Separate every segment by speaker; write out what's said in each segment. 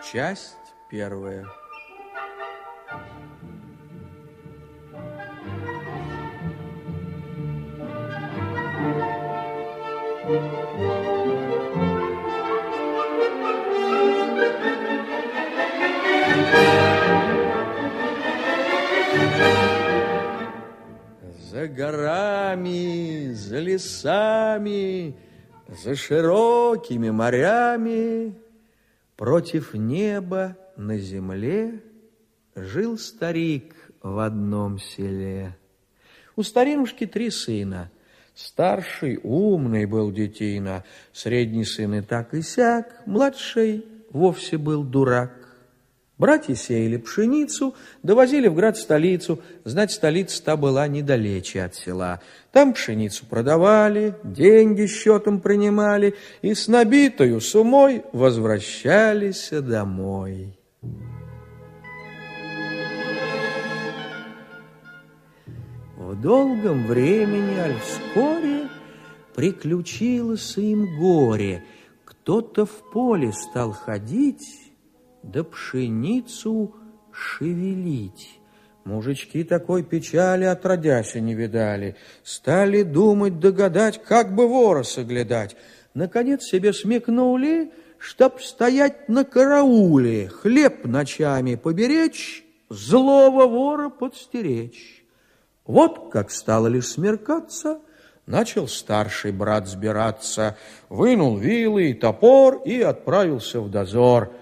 Speaker 1: Часть первая. За горами, за лесами, за широкими морями, против неба на земле жил старик в одном селе. У старинушки 3 сына. Старший умный был детина, средний сын и так и сяк, младший вовсе был дурак. Братья сеяли пшеницу, довозили в град-столицу. Знать, столица та была недалече от села. Там пшеницу продавали, деньги счетом принимали и с набитою сумой возвращались домой. В долгом времени, аль вскоре, приключилось им горе. Кто-то в поле стал ходить, да пшеницу шевелить. Мужички такой печали отродясь не видали. Стали думать, догадать, как бы вора соглядать. Наконец себе смекнули, чтоб стоять на карауле, хлеб ночами поберечь, злого вора подстеречь. Вот как стало лишь смеркаться, начал старший брат сбираться, вынул вилы и топор и отправился в дозор.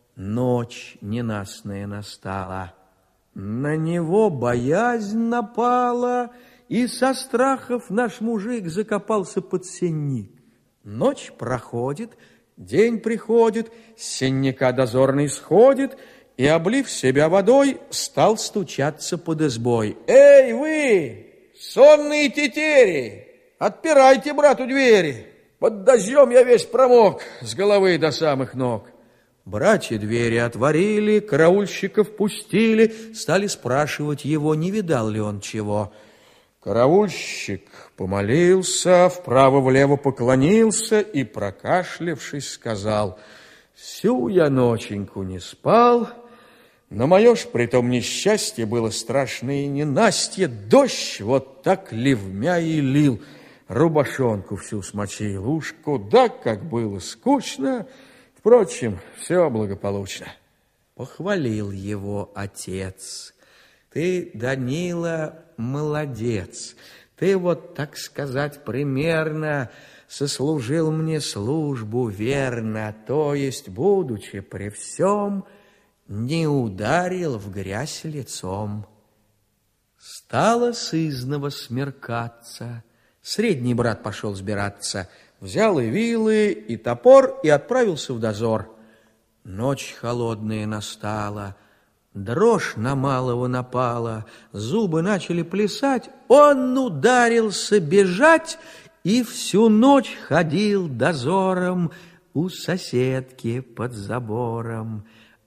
Speaker 1: Ночь ненастная настала, на него боязнь напала, и со страхов наш мужик закопался под сенник. Ночь проходит, день приходит, с сенника дозорный сходит и, облив себя водой, стал стучаться под избой. «Эй, вы, сонные тетери, отпирайте брату двери! Под дождем я весь промок с головы до самых ног». Братья двери отворили, караульщиков пустили, стали спрашивать его, не видал ли он чего. Караульщик помолился, вправо-влево поклонился и, прокашлявшись, сказал: «Всю я ноченьку не спал, но мое ж притом несчастье было страшное ненастье, дождь вот так ливмя и лил, рубашонку всю смочил, уж куда как было скучно». Впрочем, все благополучно. Похвалил его отец. Ты, Данила, молодец. Ты вот, так сказать, примерно сослужил мне службу верно, то есть, будучи при всем, не ударил в грязь лицом. Стало сызнова смеркаться. Средний брат пошел сбираться. Взял и вилы, и топор, и отправился в дозор. Ночь холодная настала, дрожь на малого напала, зубы начали плясать, он ударился бежать и всю ночь ходил дозором у соседки под забором.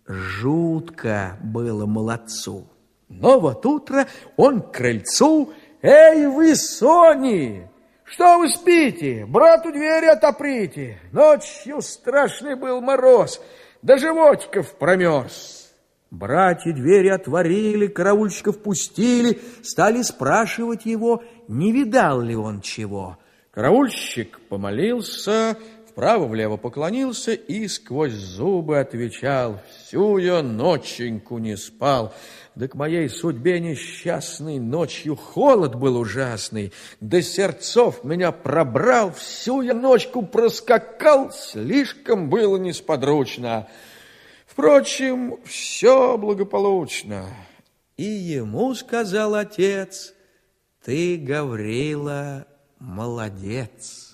Speaker 1: Жутко было молодцу. Но вот утро он к крыльцу: «Эй, вы, сони! Что вы спите? Брату двери отоприте! Ночью страшный был мороз, до животиков промерз». Братья двери отворили, караульщиков пустили, стали спрашивать его, не видал ли он чего. Караульщик помолился, вправо-влево поклонился и сквозь зубы отвечал: «Всю я ноченьку не спал, да к моей судьбе несчастной ночью холод был ужасный, до сердцов меня пробрал, всю я ночку проскакал, слишком было несподручно. Впрочем, все благополучно». И ему сказал отец: «Ты, Гаврила, молодец».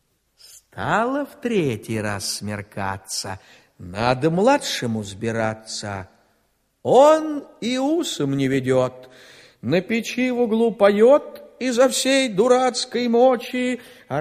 Speaker 1: Стало в 3-й раз смеркаться, надо младшему сбираться. Он и усом не ведет, на печи в углу поет изо всей дурацкой мочи: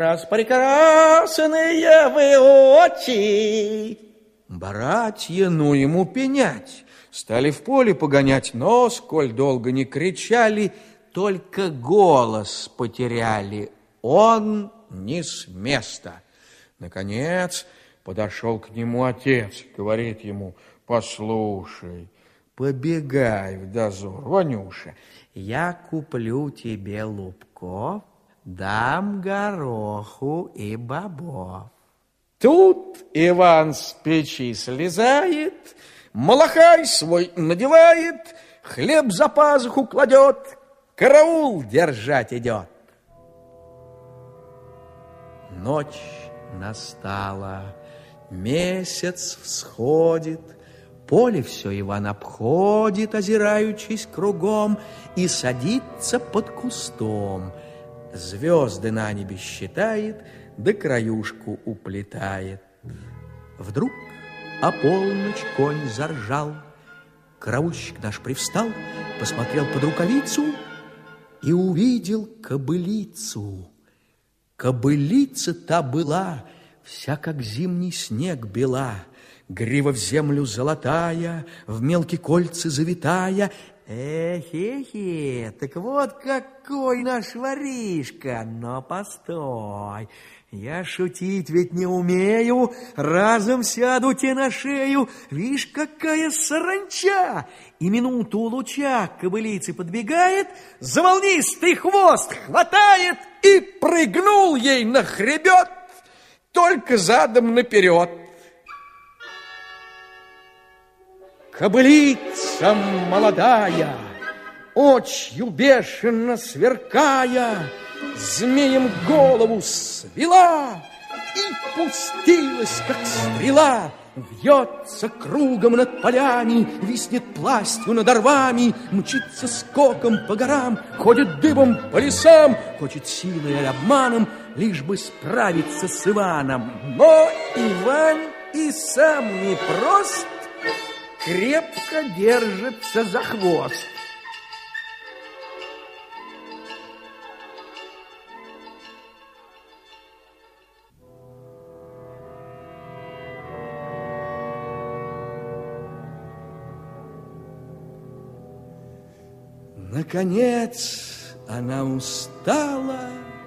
Speaker 1: «Распрекрасные вы очи!» Братья, ну ему пенять, стали в поле погонять, но, сколь долго не кричали, только голос потеряли. Он не с места. Наконец подошел к нему отец, говорит ему: Послушай, побегай в дозор, Ванюша. Я куплю тебе лубков, дам гороху и бобов. Тут Иван с печи слезает, малахай свой надевает, хлеб за пазуху кладет, караул держать идет. Ночь настала, месяц всходит, поле все Иван обходит, озираючись кругом, и садится под кустом. Звезды на небе считает, да краюшку уплетает. Вдруг ополночь конь заржал. Караульщик наш привстал, посмотрел под рукавицу и увидел кобылицу. Кобылица та была, вся как зимний снег бела, грива в землю золотая, в мелкие кольца завитая. Эхе-хе, так вот какой наш воришка. Но постой, я шутить ведь не умею, разом сяду тебе на шею. Вишь, какая саранча! И минуту луча к кобылице подбегает, за волнистый хвост хватает и прыгнул ей на хребет, только задом наперед. Кобылица молодая, очью бешено сверкая, змеем голову свела и пустилась, как стрела. Вьется кругом над полями, виснет пластью над орвами, мчится скоком по горам, ходит дыбом по лесам, хочет силой или обманом, лишь бы справиться с Иваном. Но Иван и сам непрост, крепко держится за хвост. Наконец она устала.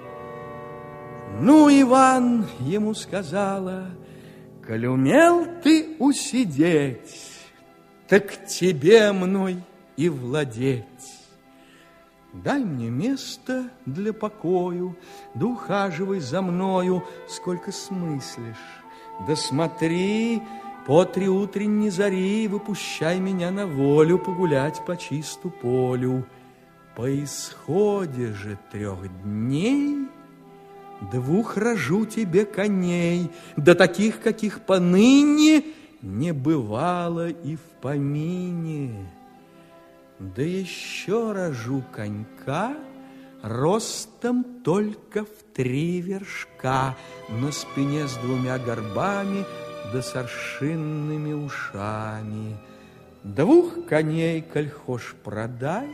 Speaker 1: Ну, Иван ему сказала: коль умел ты усидеть, так тебе мной и владеть. Дай мне место для покою, да ухаживай за мною, сколько смыслишь. Да смотри, по 3 утренней зари выпущай меня на волю погулять по чисту полю. По исходе же 3 дней 2 рожу тебе коней, да таких, каких поныне не бывало и в помине. Да еще рожу конька ростом только в 3 вершка, на спине с 2 горбами да с аршинными ушами. 2 коней, коль хошь, продай,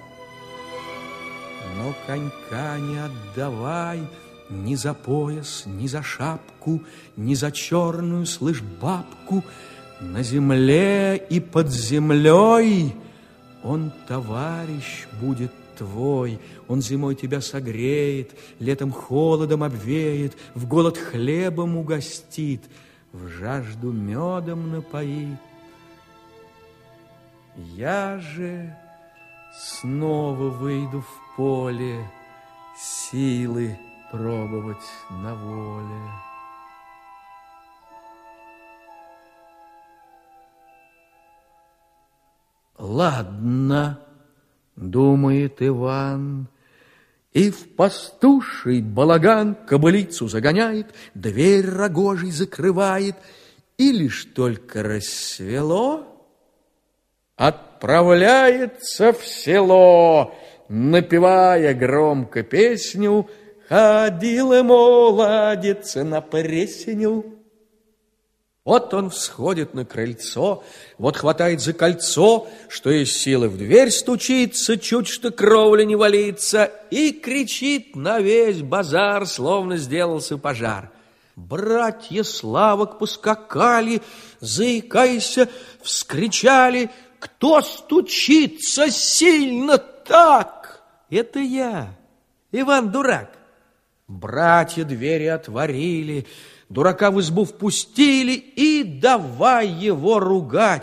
Speaker 1: но конька не отдавай ни за пояс, ни за шапку, ни за черную, слышь, бабку. На земле и под землей он товарищ будет твой. Он зимой тебя согреет, летом холодом обвеет, в голод хлебом угостит, в жажду медом напоит. Я же снова выйду в поле силы пробовать на воле. Ладно, думает Иван, и в пастуший балаган кобылицу загоняет, дверь рогожей закрывает, и лишь только рассвело, отправляется в село, напевая громко песню: ходила молодец на пресню. Вот он всходит на крыльцо, вот хватает за кольцо, что из силы в дверь стучится, чуть что кровля не валится, и кричит на весь базар, словно сделался пожар. Братья Славок поскакали, заикайся, вскричали: кто стучится сильно так? Это я, Иван-дурак. Братья двери отворили, дурака в избу впустили и давай его ругать.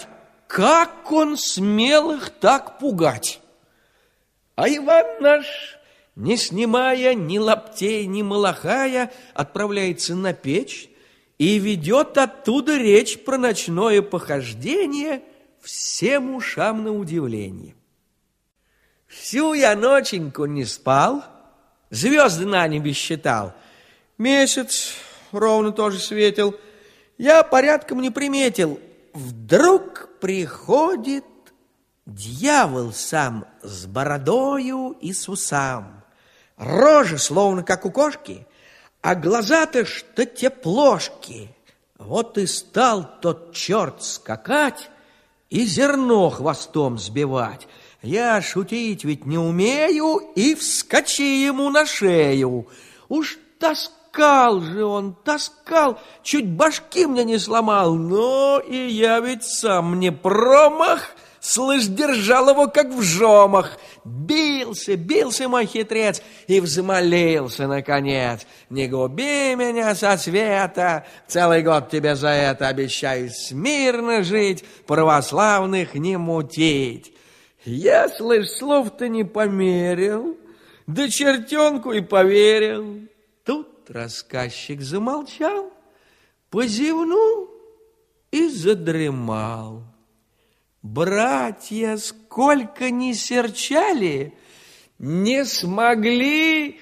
Speaker 1: как он смел их так пугать? А Иван наш, не снимая ни лаптей, ни малахая, отправляется на печь и ведет оттуда речь про ночное похождение всем ушам на удивление. Всю я ноченьку не спал, звезды на небе считал, месяц ровно тоже светил, я порядком не приметил. Вдруг приходит дьявол сам с бородою и с усам, рожа словно как у кошки, а глаза-то что те плошки. Вот и стал тот черт скакать и зерно хвостом сбивать. Я шутить ведь не умею, и вскочи ему на шею. Уж таскал же он, таскал, чуть башки мне не сломал, но и я ведь сам не промах, слышь, держал его как в жомах. Бился, бился мой хитрец и взмолился наконец: не губи меня со света, целый год тебе за это обещаю смирно жить, православных не мутить. Я, слышь, слов-то не померил, да чертенку и поверил. Тут рассказчик замолчал, позевнул и задремал. Братья, сколько ни серчали, не смогли,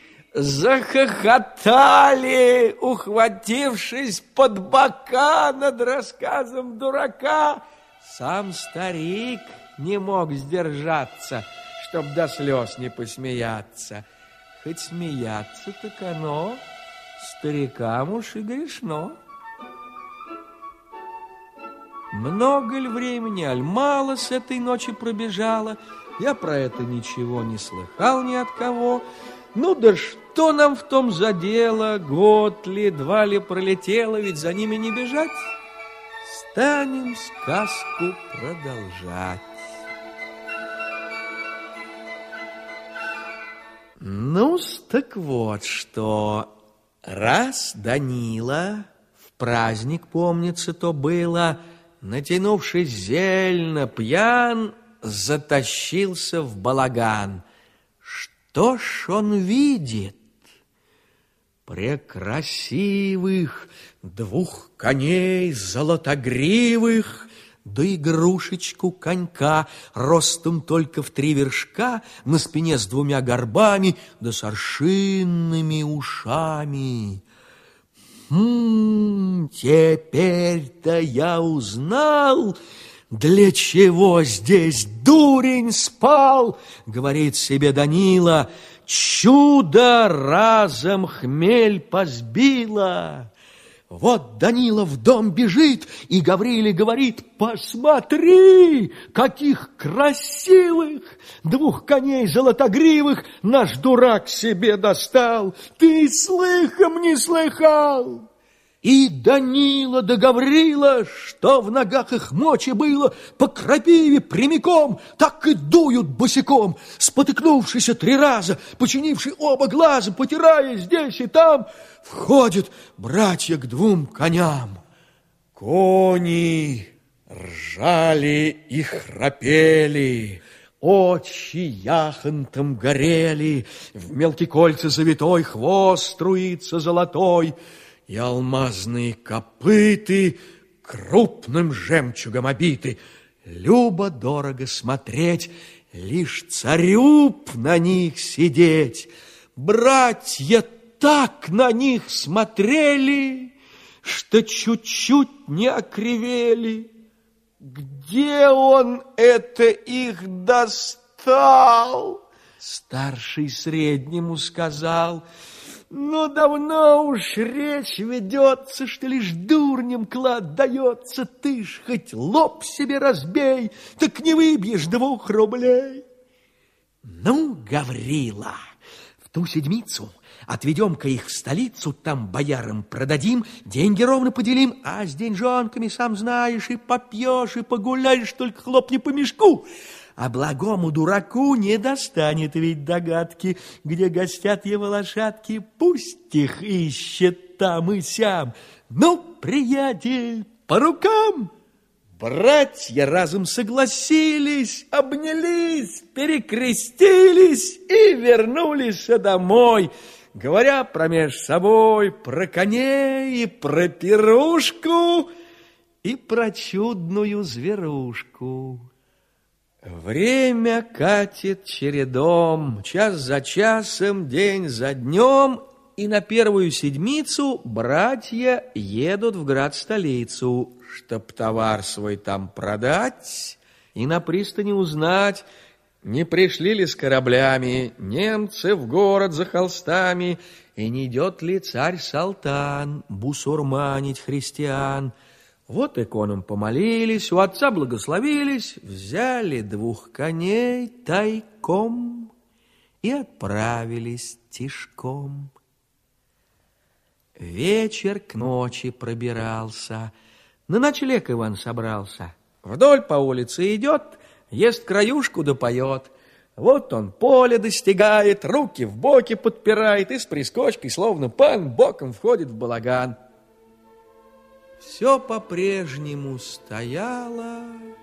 Speaker 1: захохотали, ухватившись под бока над рассказом дурака. Сам старик не мог сдержаться, чтоб до слез не посмеяться. Хоть смеяться, так оно старикам уж и грешно. Много ли времени, аль мало с этой ночи пробежало, я про это ничего не слыхал ни от кого. Ну да что нам в том за дело, год ли, два ли пролетело, ведь за ними не бежать. Станем сказку продолжать. Ну-с, так вот что. Раз Данила, в праздник, помнится, то было, натянувшись зельно пьян, затащился в балаган. Что ж он видит? Прекрасивых двух коней золотогривых, да игрушечку конька, ростом только в 3 вершка, на спине с 2 горбами, да с аршинными ушами. Теперь-то я узнал, для чего здесь дурень спал, говорит себе Данила. Чудо разом хмель позбило. Вот Данила в дом бежит, и Гавриле говорит: посмотри, каких красивых 2 коней золотогривых наш дурак себе достал. Ты слыхом не слыхал? И Данила да Гаврила, что в ногах их мочи было, по крапиве прямиком так и дуют босиком, спотыкнувшись 3 раза, починивши оба глаза, потирая здесь и там, входят братья к 2 коням. Кони ржали и храпели, очи яхонтом горели, в мелкие кольца завитой хвост струится золотой, и алмазные копыты крупным жемчугом обиты. Любо-дорого смотреть, лишь царю б на них сидеть. Братья так на них смотрели, что чуть-чуть не окривели. Где он это их достал? Старший среднему сказал: но давно уж речь ведется, что лишь дурням клад дается. Ты ж хоть лоб себе разбей, так не выбьешь 2 рублей. Ну, Гаврила, в ту седмицу отведем-ка их в столицу, там боярам продадим, деньги ровно поделим, а с деньжонками, сам знаешь, и попьешь, и погуляешь, только хлопни по мешку. А благому дураку не достанет ведь догадки, где гостят его лошадки. Пусть их ищет там и сям. Ну, приятель, по рукам? Братья разом согласились, обнялись, перекрестились и вернулись домой, говоря промеж собой про коней и про пирушку и про чудную зверушку. Время катит чередом, час за часом, день за днем, и на первую седмицу братья едут в град-столицу, чтоб товар свой там продать и на пристани узнать, не пришли ли с кораблями немцы в город за холстами, и не идет ли царь-салтан бусурманить христиан. Вот иконам помолились, у отца благословились, взяли 2 коней тайком и отправились тишком. Вечер к ночи пробирался, на ночлег Иван собрался. Вдоль по улице идет, ест краюшку да поет. Вот он поле достигает, руки в боки подпирает и с прискочкой, словно пан, боком входит в балаган. Все по-прежнему стояло,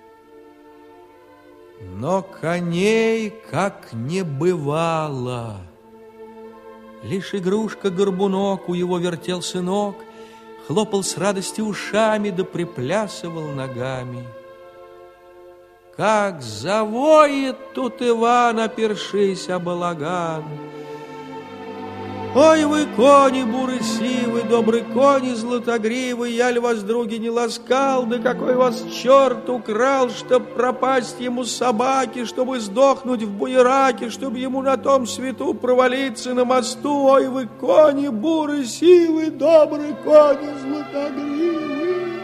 Speaker 1: но коней как не бывало. Лишь игрушка-горбунок, у его вертел сынок, хлопал с радости ушами да приплясывал ногами. Как завоет тут Иван, опершись о балаган. Ой, вы, кони буры-сивы, добрый кони златогривый, я ль вас, други, не ласкал, да какой вас черт украл, чтоб пропасть ему собаки, чтобы сдохнуть в буераке, чтоб ему на том свету провалиться на мосту. Ой, вы, кони буры-сивы, добрый кони златогривый.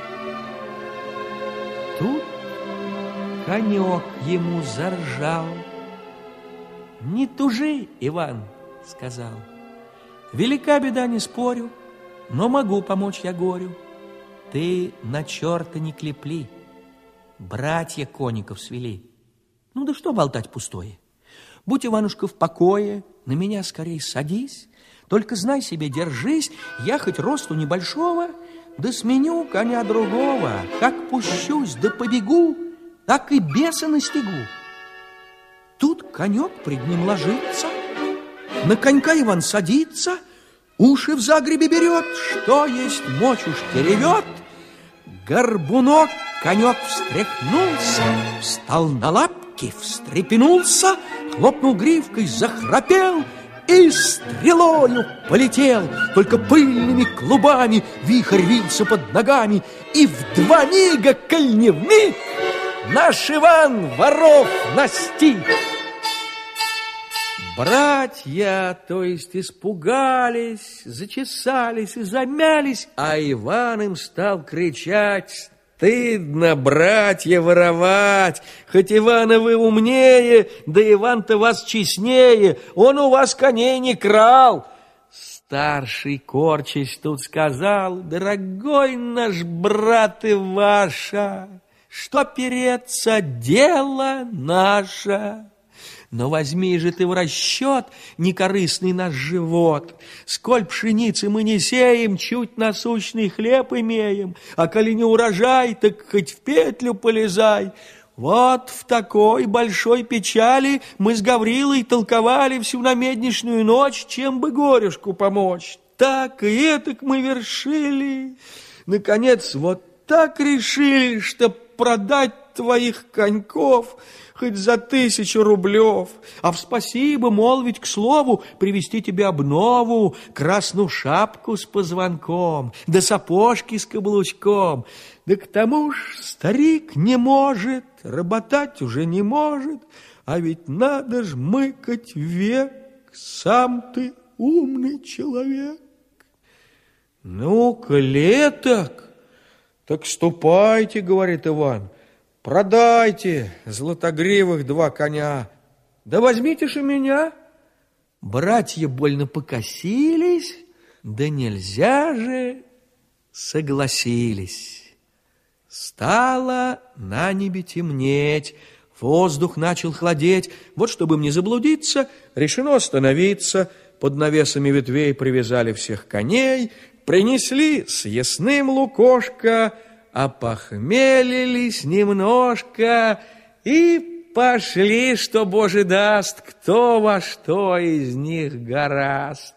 Speaker 1: Тут конек ему заржал. Не тужи, Иван, сказал. Велика беда, не спорю, но могу помочь я горю. Ты на черта не клепли, братья конников свели. Ну да что болтать пустое? Будь, Иванушка, в покое, на меня скорей садись. Только знай себе, держись, я хоть росту небольшого, да сменю коня другого. Как пущусь, да побегу, так и беса настигу. Тут конек пред ним ложится, на конька Иван садится, уши в загребе берет, что есть мочь уж ревет. Горбунок конек встряхнулся, встал на лапки, встрепенулся, хлопнул гривкой, захрапел и стрелою полетел. Только пыльными клубами вихрь вился под ногами, и в 2 мига, коль не вмиг, наш Иван воров настиг. Братья, то есть, испугались, зачесались и замялись, а Иван им стал кричать: «Стыдно, братья, воровать! Хоть Ивана вы умнее, да Иван-то вас честнее, он у вас коней не крал!» Старший, корчась, тут сказал: «Дорогой наш брат Иваша, что переться, дело наше. Но возьми же ты в расчет некорыстный наш живот. Сколь пшеницы мы не сеем, чуть насущный хлеб имеем, а коли не урожай, так хоть в петлю полезай. Вот в такой большой печали мы с Гаврилой толковали всю намеднишнюю ночь, чем бы горюшку помочь. Так и этак мы вершили. Наконец, вот так решили, что продать твоих коньков хоть за 1000 рублев, а в спасибо молвить к слову, привезти тебе обнову, красную шапку с позвонком, да сапожки с каблучком. Да к тому ж старик не может, работать уже не может, а ведь надо ж мыкать век, сам ты умный человек». «Ну-ка, леток, так ступайте, — говорит Иван, — продайте златогривых 2 коня, да возьмите ж и меня». Братья больно покосились, да нельзя же, согласились. Стало на небе темнеть, воздух начал хладеть. Вот, чтобы им не заблудиться, решено остановиться. Под навесами ветвей привязали всех коней, принесли с ясным лукошко, опохмелились немножко и пошли, что Боже даст, кто во что из них гораст.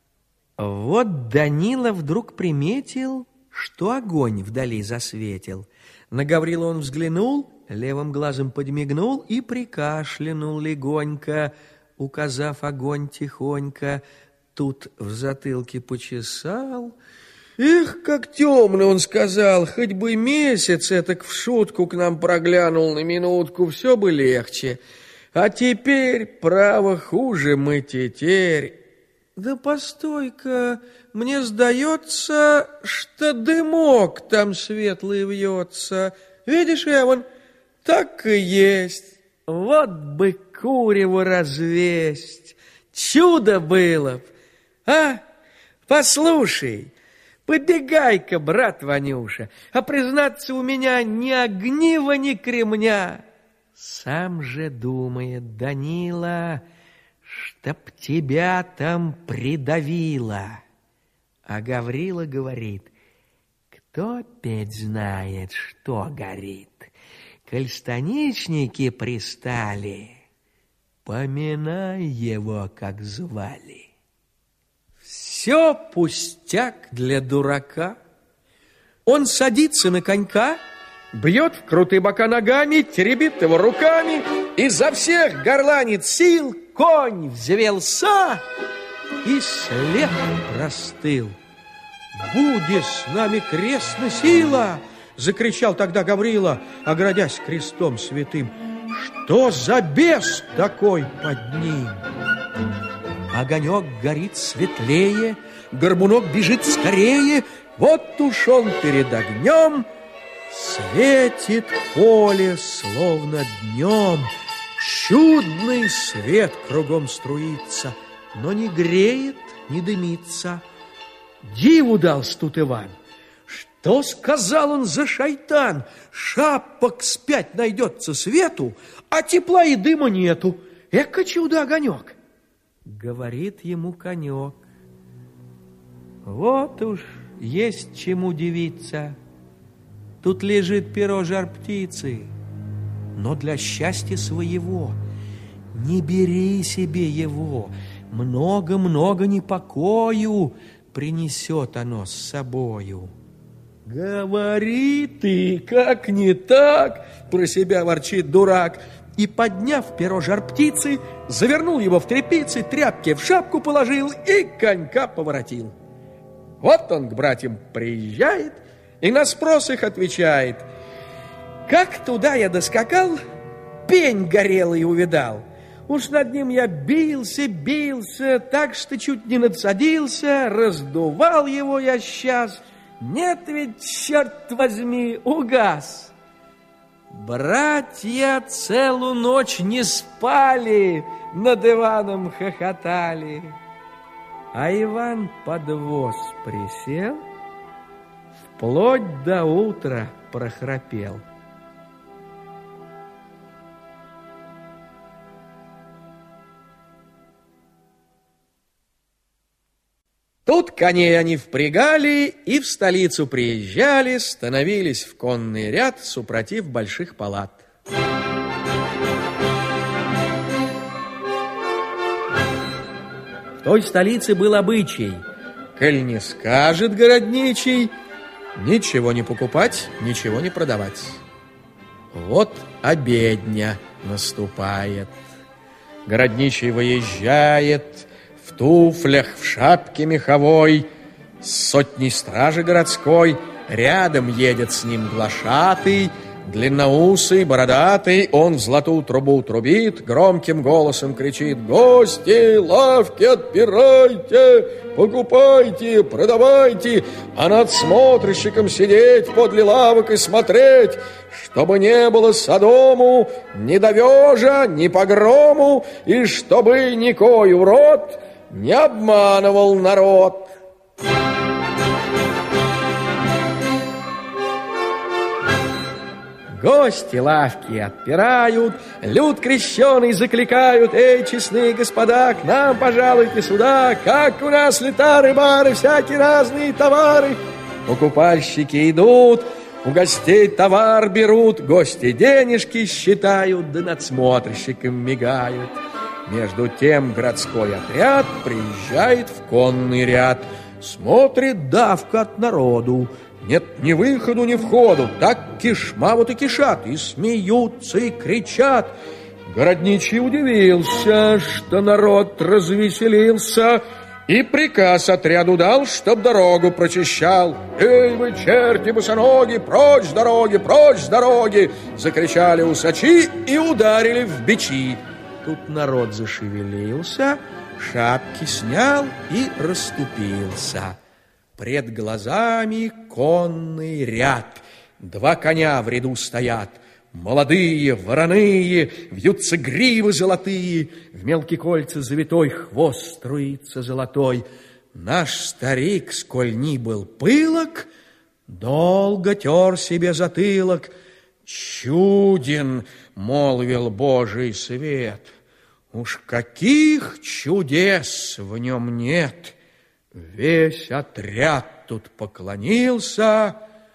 Speaker 1: Вот Данила вдруг приметил, что огонь вдали засветил. На Гаврила он взглянул, левым глазом подмигнул и прикашлянул легонько, указав огонь тихонько. Тут в затылке почесал. Эх, как темно, он сказал, хоть бы месяц этак в шутку к нам проглянул на минутку, все бы легче. А теперь, право, хуже мы тетерь. Да постой-ка, мне сдается, что дымок там светлый вьется. Видишь, Эван, так и есть. Вот бы курево развесть, чудо было б. А, послушай, побегай-ка, брат Ванюша, а признаться, у меня ни огнива, ни кремня. Сам же думает Данила, чтоб тебя там придавило. А Гаврила говорит, кто петь знает, что горит. Коль станичники пристали, поминай его, как звали. Все пустяк для дурака. Он садится на конька, бьет в крутые бока ногами, теребит его руками, изо всех горланит сил, конь взвелся и след простыл. «Буде с нами крестная сила!» — закричал тогда Гаврила, оградясь крестом святым. «Что за бес такой под ним?» Огонек горит светлее, горбунок бежит скорее. Вот уж он перед огнем, светит поле, словно днем. Чудный свет кругом струится, но не греет, не дымится. Диву дался тут Иван. Что сказал он за шайтан? Шапок спять найдется свету, а тепла и дыма нету. Эка чудо-огонек! Говорит ему конек. Вот уж есть чему удивиться. Тут лежит перо жар-птицы, но для счастья своего не бери себе его. Много-много непокою принесет оно с собою. Говори ты, как не так, про себя ворчит дурак. И, подняв перо жар-птицы, завернул его в тряпицы, тряпки в шапку положил и конька поворотил. Вот он к братьям приезжает и на спрос их отвечает. Как туда я доскакал, пень горелый увидал. Уж над ним я бился, так что чуть не надсадился, раздувал его я сейчас. Нет ведь, черт возьми, угас. Братья целую ночь не спали, над Иваном хохотали. А Иван под воз присел, вплоть до утра прохрапел. Тут коней они впрягали и в столицу приезжали, становились в конный ряд супротив больших палат. В той столице был обычай: коль не скажет городничий, ничего не покупать, ничего не продавать. Вот обедня наступает. Городничий выезжает в туфлях, в шапке меховой, с сотней стражи городской. Рядом едет с ним глашатый, длинноусый, бородатый. Он в золотую трубу трубит, громким голосом кричит: «Гости, лавки отпирайте, покупайте, продавайте, а над смотрщиком сидеть подле лавок и смотреть, чтобы не было содому, ни довежа, ни погрому, и чтобы никой урод не обманывал народ». Гости лавки отпирают, люд крещеный закликают: «Эй, честные господа, к нам пожалуйте сюда, как у нас летары, бары, всякие разные товары». Покупальщики идут, У гостей товар берут, гости денежки считают, да надсмотрщикам мигают. Между тем городской отряд приезжает в конный ряд. Смотрит давка от народу, нет ни выходу, ни входу. Так кишма вот и кишат, и смеются, и кричат. Городничий удивился, что народ развеселился, и приказ отряду дал, чтоб дорогу прочищал. «Эй вы, черти босоноги, прочь с дороги, прочь с дороги!» Закричали усачи и ударили в бичи. Тут народ зашевелился, шапки снял и расступился. Пред глазами конный ряд. Два коня в ряду стоят. Молодые, вороные, вьются гривы золотые, в мелкие кольца завитой хвост струится золотой. Наш старик, сколь ни был пылок, долго тер себе затылок. «Чуден!» — молвил Божий свет. «Уж каких чудес в нем нет!» Весь отряд тут поклонился,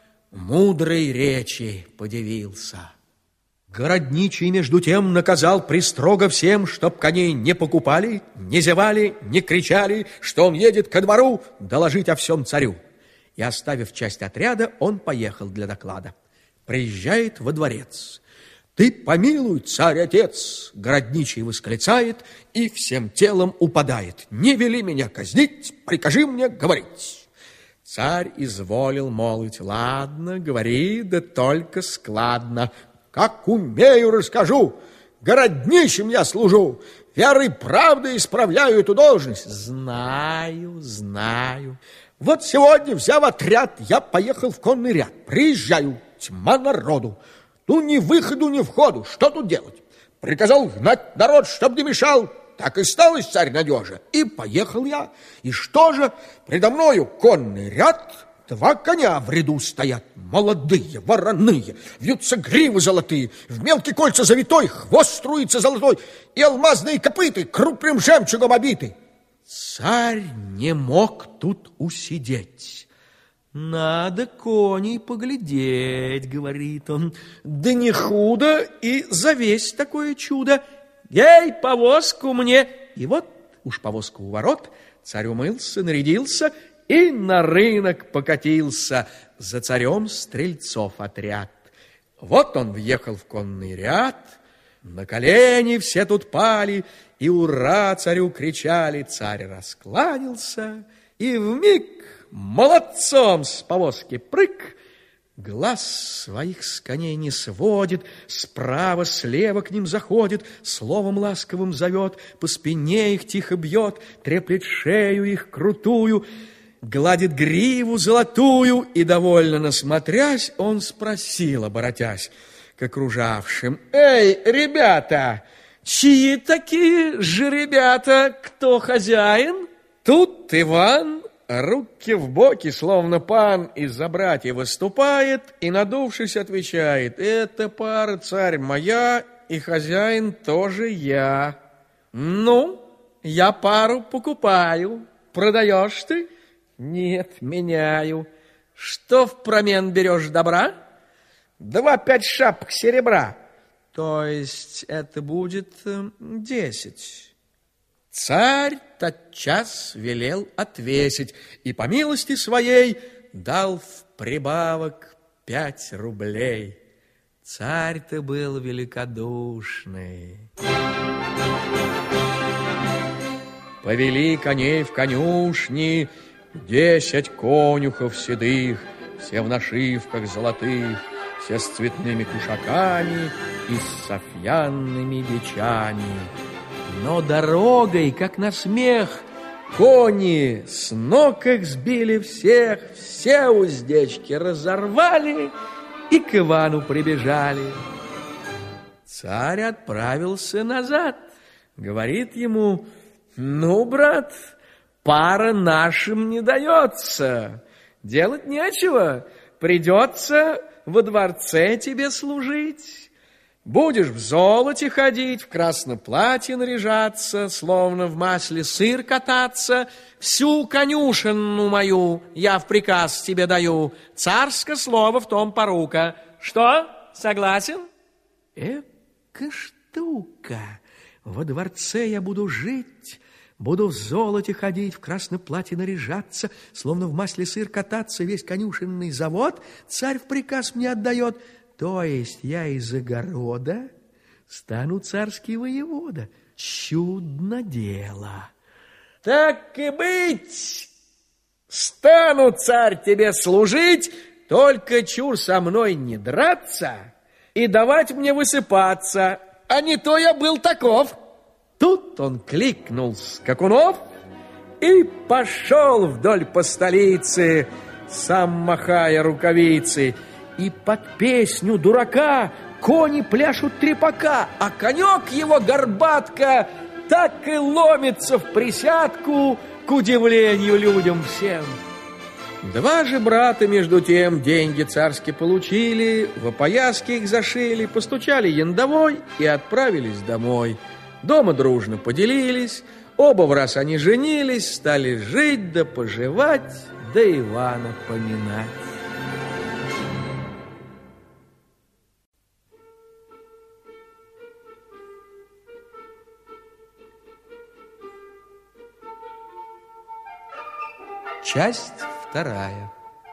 Speaker 1: мудрой речи подивился. Городничий, между тем, наказал пристрого всем, чтоб коней не покупали, не зевали, не кричали, что он едет ко двору доложить о всем царю. И, оставив часть отряда, он поехал для доклада. Приезжает во дворец. «Ты помилуй, царь-отец!» Городничий восклицает и всем телом упадает. «Не вели меня казнить, прикажи мне говорить!» Царь изволил молвить: «Ладно, говори, да только складно». «Как умею, расскажу. Городничим я служу, верой правдой исправляю эту должность». «Знаю, знаю». «Вот сегодня, взяв отряд, я поехал в конный ряд. Приезжаю, тьма народу. Ну, ни выходу, ни входу. Что тут делать? Приказал гнать народ, чтоб не мешал. Так и стал царь надежа. И поехал я. И что же? Предо мною конный ряд, два коня в ряду стоят. Молодые, вороные, вьются гривы золотые, в мелкие кольца завитой, хвост струится золотой, и алмазные копыты крупным жемчугом обиты. Царь не мог тут усидеть. «Надо коней поглядеть», — говорит он. «Да не худо и завесть такое чудо. Ей, повозку мне!» И вот уж повозка у ворот, царь умылся, нарядился и на рынок покатился. За царем стрельцов отряд. Вот он въехал в конный ряд, на колени все тут пали, и ура царю кричали. Царь раскланялся, и вмиг молодцом с повозки прыг, глаз своих с коней не сводит, справа, слева к ним заходит, словом ласковым зовет, по спине их тихо бьет, треплет шею их крутую, гладит гриву золотую, и, довольно насмотрясь, он спросил, оборотясь к окружавшим: «Эй, ребята, чьи такие же ребята? Кто хозяин?» Тут Иван, руки в боки, словно пан, из-за братьев выступает и, надувшись, отвечает: «Это пара, царь, моя, и хозяин тоже я». «Ну, я пару покупаю. Продаешь ты?» «Нет, меняю». «Что впромен берешь добра?» 2-5 шапок серебра». «То есть это будет 10. Царь тотчас велел отвесить и, по милости своей, дал в прибавок 5 рублей. Царь-то был великодушный. Повели коней в конюшни, 10 конюхов седых, все в нашивках золотых, все с цветными кушаками и с софьянными бичами. Но дорогой, как на смех, кони с ног их сбили всех, все уздечки разорвали и к Ивану прибежали. Царь отправился назад, говорит ему: «Ну, брат, пара нашим не дается, делать нечего, придется во дворце тебе служить». Будешь в золоте ходить, в красном платье наряжаться, словно в масле сыр кататься. Всю конюшенну мою я в приказ тебе даю. Царское слово в том порука. Что, согласен? Эка штука! Во дворце я буду жить, буду в золоте ходить, в красном платье наряжаться, словно в масле сыр кататься, весь конюшенный завод царь в приказ мне отдает. То есть я из огорода стану царский воевода. Чудно дело. Так и быть, стану, царь, тебе служить, только чур со мной не драться и давать мне высыпаться, а не то я был таков. Тут он кликнул скакунов и пошел вдоль по столице, сам махая рукавицы. И под песню дурака кони пляшут трепака, а конек его горбатка так и ломится в присядку, к удивлению людям всем. Два же брата, между тем, деньги царские получили, в опояски их зашили, постучали яндовой и отправились домой. Дома дружно поделились, оба в раз они женились, стали жить да поживать, да Ивана поминать. Часть вторая.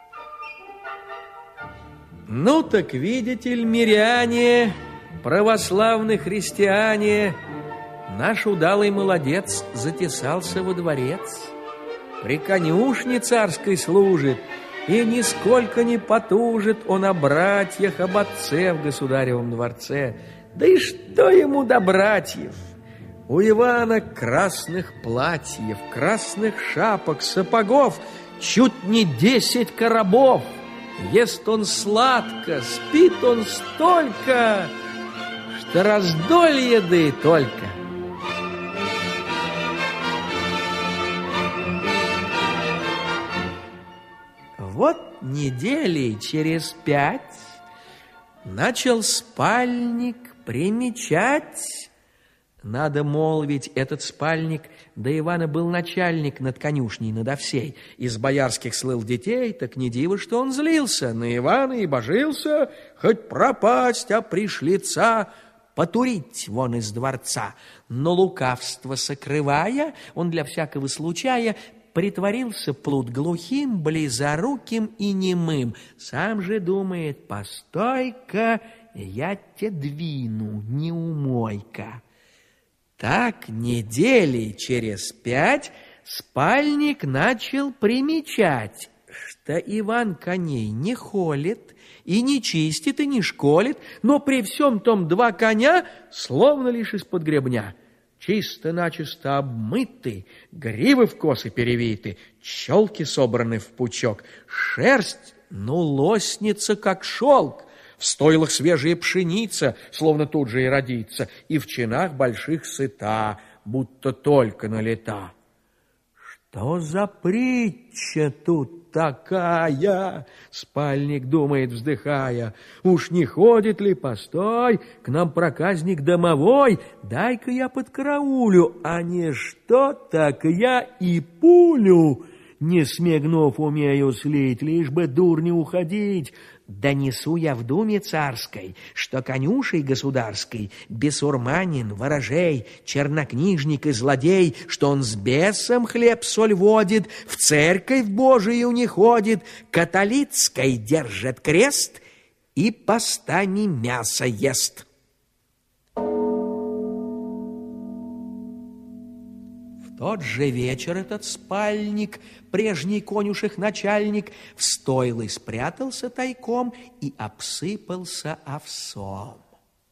Speaker 1: Ну так видите ли, миряне, православные христиане, наш удалый молодец затесался во дворец. При конюшне царской служит, и нисколько не потужит он о братьях, об отце в государевом дворце. Да и что ему до братьев? У Ивана красных платьев, красных шапок, сапогов чуть не 10 коробов. Ест он сладко, спит он столько, что раздолье да и только. Вот недели через 5 начал спальник примечать. Надо молвить, этот спальник до Ивана был начальник над конюшней, надо всей. Из боярских слыл детей, так не диво, что он злился на Ивана и божился, хоть пропасть, а пришлица потурить вон из дворца. Но лукавство сокрывая, он для всякого случая притворился плут глухим, близоруким и немым. Сам же думает: постой-ка, я те двину, не умой-ка. Так недели через 5 спальник начал примечать, что Иван коней не холит, и не чистит, и не школит, но при всем том 2 коня словно лишь из-под гребня. Чисто-начисто обмыты, гривы в косы перевиты, челки собраны в пучок, шерсть, лоснится, как шелк. В стойлах свежая пшеница, словно тут же и родится, и в чинах больших сыта, будто только налета. Что за притча тут такая? Спальник думает, вздыхая. Уж не ходит ли, постой, к нам проказник домовой, дай-ка я подкараулю, а не что, так я и пулю, не смегнув, умею слить, лишь бы дур не уходить. Донесу я в думе царской, что конюшей государской бесурманин, ворожей, чернокнижник и злодей, что он с бесом хлеб-соль водит, в церковь Божию не ходит, католицкой держит крест и постами мясо ест. Тот же вечер этот спальник, прежний конюших начальник, в стойлы спрятался тайком и обсыпался овсом.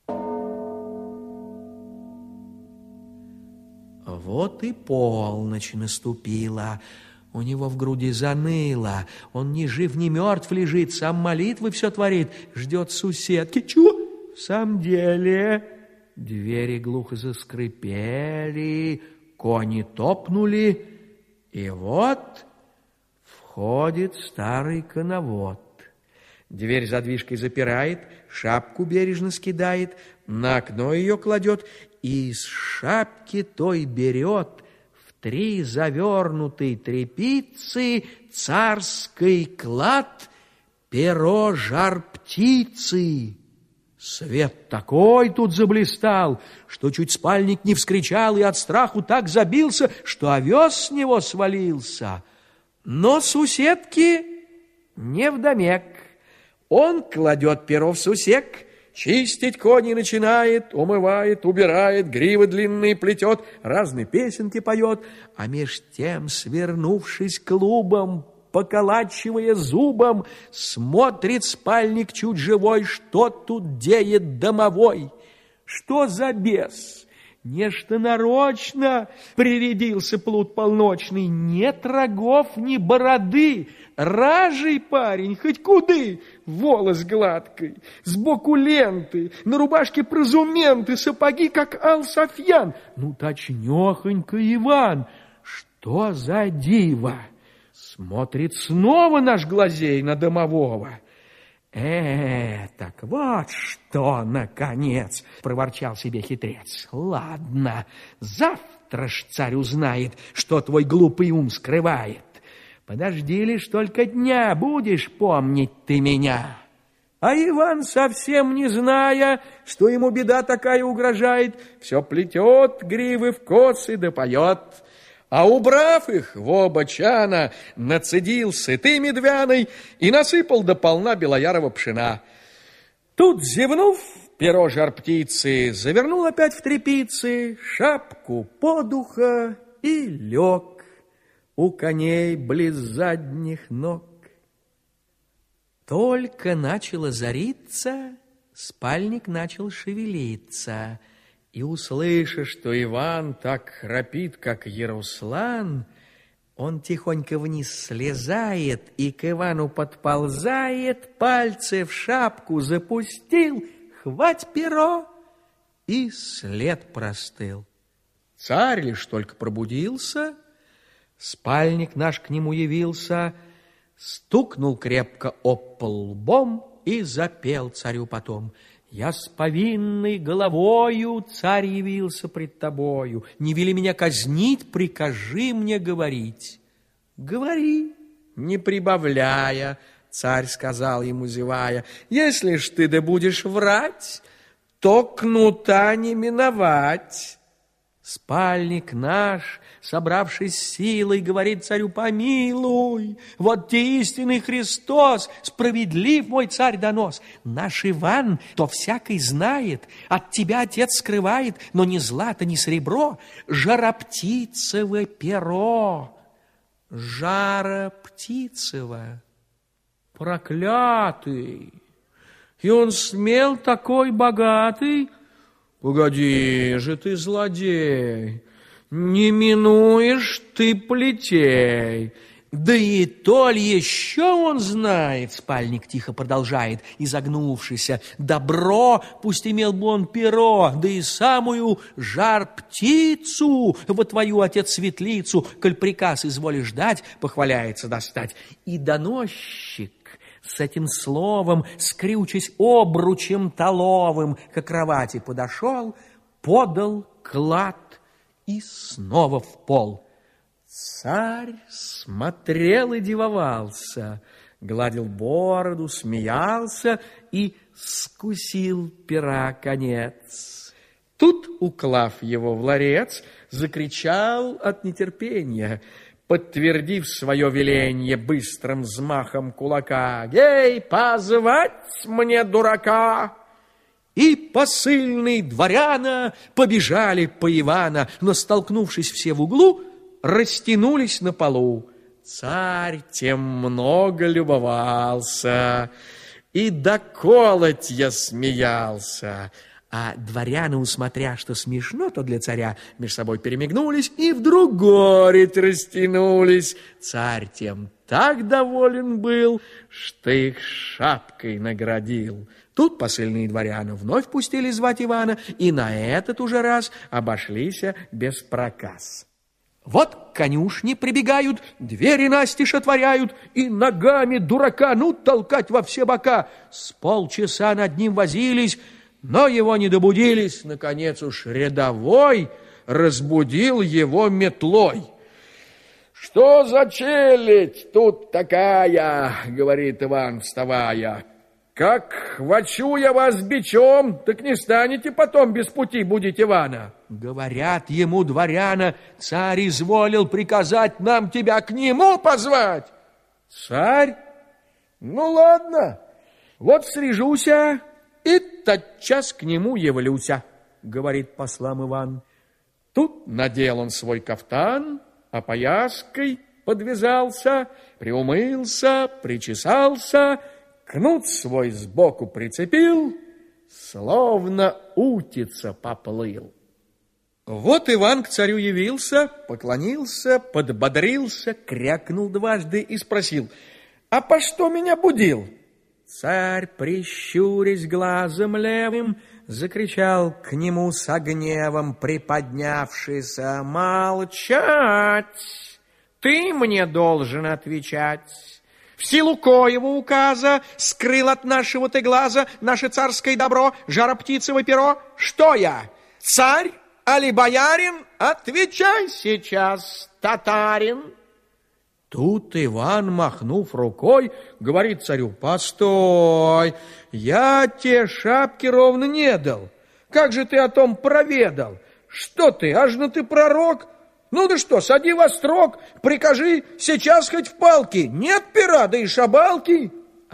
Speaker 1: Вот и полночь наступила, у него в груди заныло, он ни жив, ни мертв лежит, сам молитвы все творит, ждет суседки. Чего? В самом деле, двери глухо заскрипели, кони топнули, и вот входит старый коновод. Дверь задвижкой запирает, шапку бережно скидает, на окно ее кладет и из шапки той берет в 3 завернутой тряпицы царский клад перо жар-птицы. Свет такой тут заблистал, что чуть спальник не вскричал и от страху так забился, что овес с него свалился. Но суседки невдомек. Он кладет перо в сусек, чистить кони начинает, умывает, убирает, гривы длинные плетет, разные песенки поет, а меж тем, свернувшись клубом, поколачивая зубом, смотрит спальник чуть живой, что тут деет домовой. Что за бес? Нечто нарочно прирядился плут полночный, нет рогов, ни бороды, ражий парень, хоть куды, волос гладкой, сбоку ленты, на рубашке прозументы, сапоги, как Ал-Софьян. Ну, точнёхонько Иван, что за диво! Смотрит снова наш глазей на домового. Так вот что, наконец, проворчал себе хитрец. Ладно, завтра ж царь узнает, что твой глупый ум скрывает. Подожди лишь только дня, будешь помнить ты меня. А Иван, совсем не зная, что ему беда такая угрожает, все плетет гривы в косы да поет. А убрав их в оба чана, нацедил сыты медвяной и насыпал до полна белоярого пшена. Тут, зевнув, перо жар-птицы завернул опять в тряпицы, шапку подуха и лег у коней близ задних ног. Только начало зариться, спальник начал шевелиться. И, услыша, что Иван так храпит, как Яруслан, он тихонько вниз слезает и к Ивану подползает, пальцы в шапку запустил, хвать перо, и след простыл. Царь лишь только пробудился, спальник наш к нему явился, стукнул крепко об пол лбом и запел царю потом: «Я с повинной головою, царь, явился пред тобою. Не вели меня казнить, прикажи мне говорить». «Говори, не прибавляя», — царь сказал ему, зевая. «Если ж ты да будешь врать, то кнута не миновать». Спальник наш, собравшись силой, говорит царю: «Помилуй, вот те истинный Христос, справедлив мой царь донос. Наш Иван то всякий знает, от тебя отец скрывает, но ни злато, ни серебро, жар-птицево перо». Жар-птицево, проклятый, и он смел такой богатый. Погоди же ты, злодей, не минуешь ты плетей. Да и то ли еще он знает, спальник тихо продолжает, изогнувшийся. Добро, пусть имел бы он перо, да и самую жар-птицу во твою, отец, светлицу, коль приказ изволишь дать, похваляется достать. И доносчик с этим словом, скрючась обручем толовым, к кровати подошел, подал клад и снова в пол. Царь смотрел и дивовался, гладил бороду, смеялся и скусил пера конец. Тут, уклав его в ларец, закричал от нетерпения, подтвердив свое веленье быстрым взмахом кулака: «Ей, позвать мне дурака!» И посыльные дворяна побежали по Ивана, но, столкнувшись все в углу, растянулись на полу. Царь тем много любовался и до колотья смеялся. А дворяне, усмотря, что смешно, то для царя, между собой перемигнулись и вдруг горить растянулись. Царь тем так доволен был, что их шапкой наградил. Тут посыльные дворяне вновь пустили звать Ивана, и на этот уже раз обошлись без проказ. Вот к конюшне прибегают, двери настежь отворяют, и ногами дурака, ну, толкать во все бока. С полчаса над ним возились, но его не добудились. Наконец уж рядовой разбудил его метлой. «Что за челядь тут такая?» — говорит Иван, вставая. «Как хвачу я вас бичом, так не станете потом без пути будить Ивана». Говорят ему дворяна: «Царь изволил приказать нам тебя к нему позвать». «Царь? Ну, ладно, вот срежуся и тотчас к нему явлюся», — говорит послам Иван. Тут надел он свой кафтан, опояской подвязался, приумылся, причесался, кнут свой сбоку прицепил, словно утица поплыл. Вот Иван к царю явился, поклонился, подбодрился, крякнул дважды и спросил: «А по что меня будил?» Царь, прищурясь глазом левым, закричал к нему со гневом, приподнявшись: «Молчать! Ты мне должен отвечать. В силу коего указа скрыл от нашего ты глаза наше царское добро, жар-птицево перо? Что я, царь, али боярин? Отвечай сейчас, татарин!» Тут Иван, махнув рукой, говорит царю: «Постой, я те шапки ровно не дал. Как же ты о том проведал? Что ты, ажно ты пророк? Ну да что, сади во строк, прикажи сейчас хоть в палки. Нет пера, да и шабалки».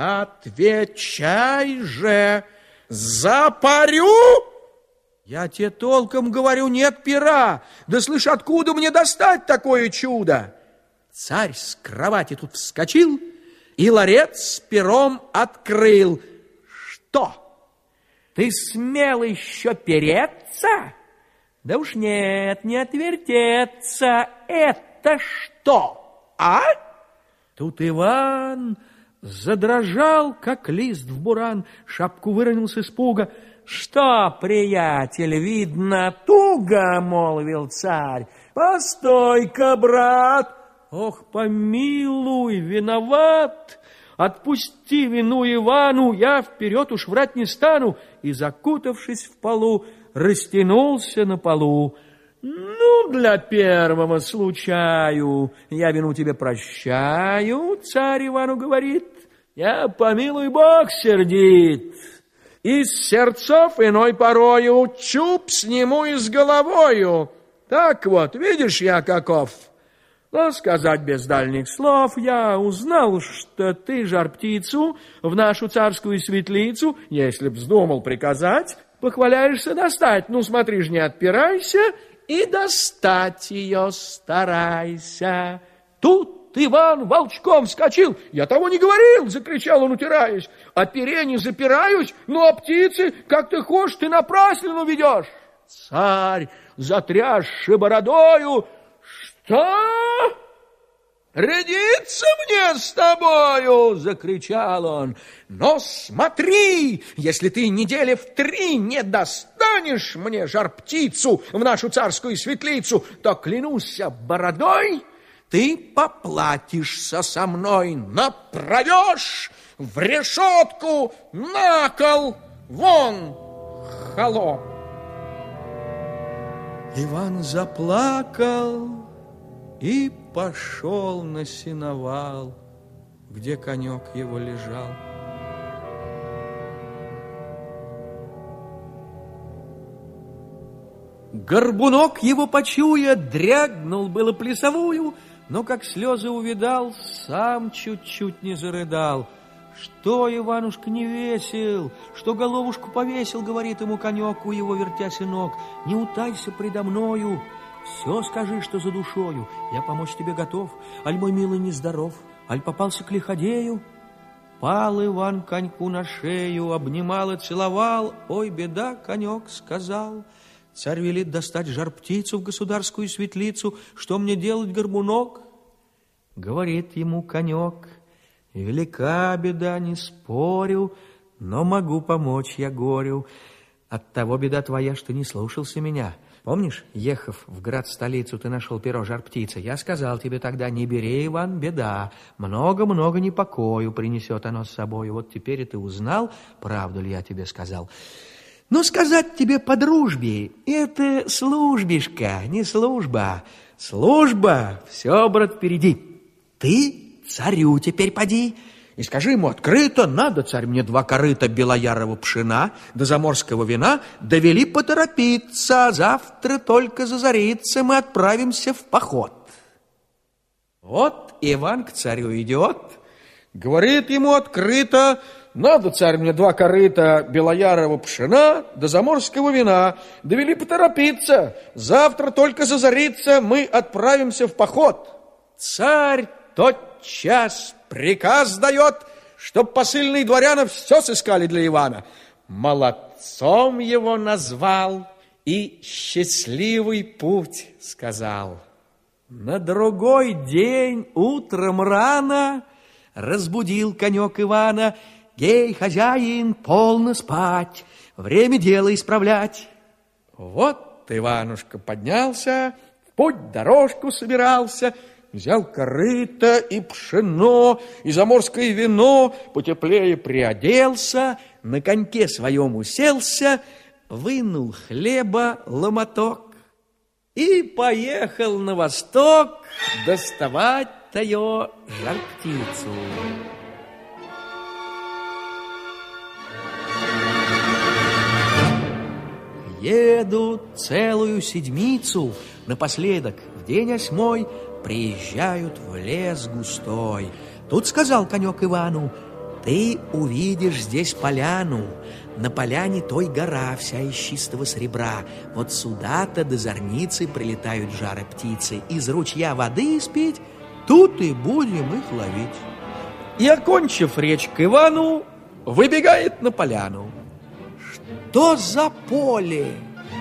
Speaker 1: «Отвечай же, запарю!» «Я тебе толком говорю, нет пера. Да слышь, откуда мне достать такое чудо?» Царь с кровати тут вскочил и ларец с пером открыл. «Что, ты смел еще переться? Да уж нет, не отвертеться. Это что, а?» Тут Иван задрожал, как лист в буран, шапку выронил с испуга. «Что, приятель, видно, туго?» — молвил царь. «Постой-ка, брат!» «Ох, помилуй, виноват! Отпусти вину Ивану, я вперед уж врать не стану!» И, закутавшись в полу, растянулся на полу. «Ну, для первого случаю я вину тебе прощаю», — царь Ивану говорит. «Я, помилуй Бог, сердит. Из сердцов иной порою чуб сниму и с головою. Так вот, видишь я каков». Но сказать без дальних слов, я узнал, что ты жар-птицу в нашу царскую светлицу, если б вздумал приказать, похваляешься достать. Ну, смотри ж, не отпирайся, и достать ее старайся. Тут Иван волчком вскочил. «Я того не говорил!» — закричал он, утираясь. «О пере не запираюсь, но о птице, как ты хочешь, ты напраслину ведешь». Царь, затрясши бородою: «Что? Рядиться мне с тобою!» — закричал он. «Но смотри, если ты недели в 3 не достанешь мне жар-птицу в нашу царскую светлицу, то, клянусь бородой, ты поплатишься со мной, направешь в решетку, на кол, вон, холоп!» Иван заплакал и пошел на сеновал, где конек его лежал. Горбунок его почуя, дрягнул было плясовую, но как слезы увидал, сам чуть-чуть не зарыдал. «Что, Иванушка, не весел? Что головушку повесил?» — говорит ему конек, у его вертяся ног. «Не утайся предо мною. Все скажи, что за душою. Я помочь тебе готов. Аль мой милый нездоров, аль попался к лиходею». Пал Иван коньку на шею, обнимал и целовал. «Ой, беда, конек», — сказал. «Царь велит достать жар-птицу в государскую светлицу. Что мне делать, горбунок?» Говорит ему конек: «Велика беда, не спорю, но могу помочь я горю. Оттого беда твоя, что не слушался меня. Помнишь, ехав в град-столицу, ты нашел перо жар-птицы? Я сказал тебе тогда: не бери, Иван, беда. Много-много непокою принесет оно с собой. Вот теперь и ты узнал, правду ли я тебе сказал. Ну, сказать тебе по дружбе, это службишка, не служба. Служба, все, брат, впереди. Ты царю теперь поди и скажи ему открыто: надо, царь, мне 2 корыта белоярого пшена да заморского вина, довели поторопиться, завтра только зазарится, мы отправимся в поход. Вот Иван к царю идет, говорит ему открыто: надо, царь, мне 2 корыта белоярого пшена да заморского вина, довели поторопиться, завтра только зазарится, мы отправимся в поход. Царь тотчас приказ дает, чтоб посыльные дворяна все сыскали для Ивана. Молодцом его назвал и счастливый путь сказал. На другой день утром рано разбудил конек Ивана: «Гей, хозяин, полно спать, время дело исправлять». Вот Иванушка поднялся, в путь дорожку собирался, взял корыто и пшено, и заморское вино, потеплее приоделся, на коньке своем уселся, вынул хлеба ломоток и поехал на восток доставать таю жар-птицу. Едут целую седмицу, напоследок, в день 8 приезжают в лес густой. Тут сказал конек Ивану: ты увидишь здесь поляну, на поляне той гора вся из чистого серебра. Вот сюда-то до зорницы прилетают жары птицы, из ручья воды испить, тут и будем их ловить. И, окончив речь к Ивану, выбегает на поляну. Что за поле?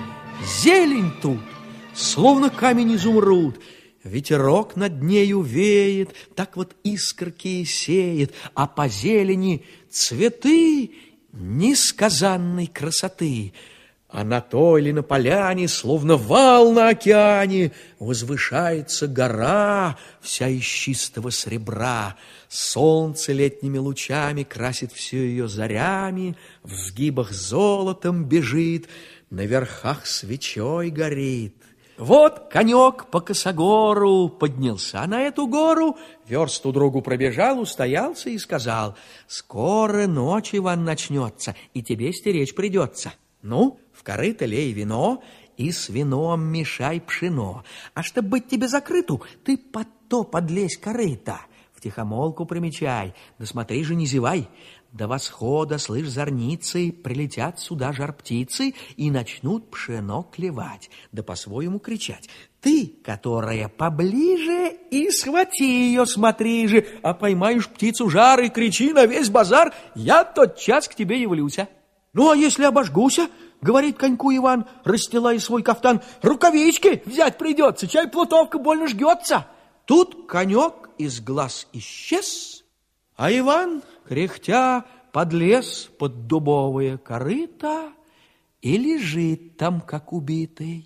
Speaker 1: Зелень тут, словно камень изумруд. Ветерок над нею веет, так вот искорки сеет, а по зелени цветы несказанной красоты. А на той ли на поляне, словно вал на океане, возвышается гора, вся из чистого серебра. Солнце летними лучами красит всю ее зарями, в сгибах золотом бежит, на верхах свечой горит. Вот конек по косогору поднялся на эту гору, версту другу пробежал, устоялся и сказал: скоро ночь, Иван, начнется, и тебе стеречь придется. Ну, в корыто лей вино и с вином мешай пшено. А чтоб быть тебе закрыту, ты под то подлезь корыто. Втихомолку примечай, да смотри же, не зевай. До восхода, слышь, зорницы, прилетят сюда жар-птицы и начнут пшено клевать, да по-своему кричать. Ты, которая поближе, и схвати ее, смотри же, а поймаешь птицу жар и кричи на весь базар, я тотчас к тебе явлюся. Ну, а если обожгуся, говорит коньку Иван, расстилая свой кафтан, рукавички взять придется, чай плутовка больно жгется. Тут конек из глаз исчез, а Иван, кряхтя, подлез под дубовое корыто и лежит там, как убитый.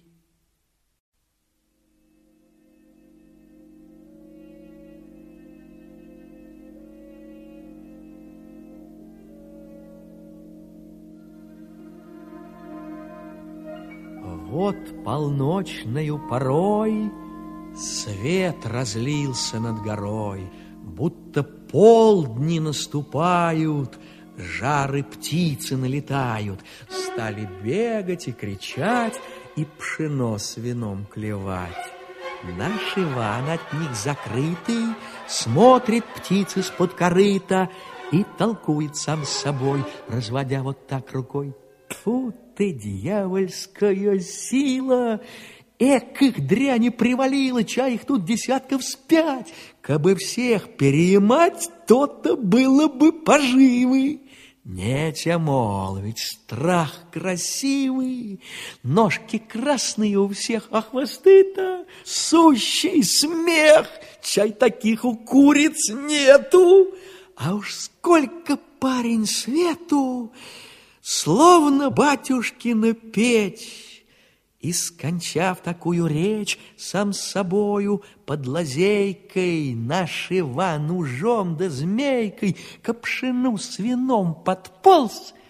Speaker 1: Вот полночною порой свет разлился над горой, будто полдни наступают, жары птицы налетают. Стали бегать и кричать, и пшено с вином клевать. Наш Иван от них закрытый смотрит птицы с-под корыта и толкует сам с собой, разводя вот так рукой. Тьфу ты, дьявольская сила! Эк, их дряни привалило, чай их тут 5 Кабы всех переимать, то-то было бы поживы. Нече молвить, страх красивый, ножки красные у всех, а хвосты-то сущий смех. Чай таких у куриц нету, а уж сколько парень свету, словно батюшкина печь. И, скончав такую речь, сам с собою под лазейкой наш Иван ужом да змейкой к пшену с вином подполз,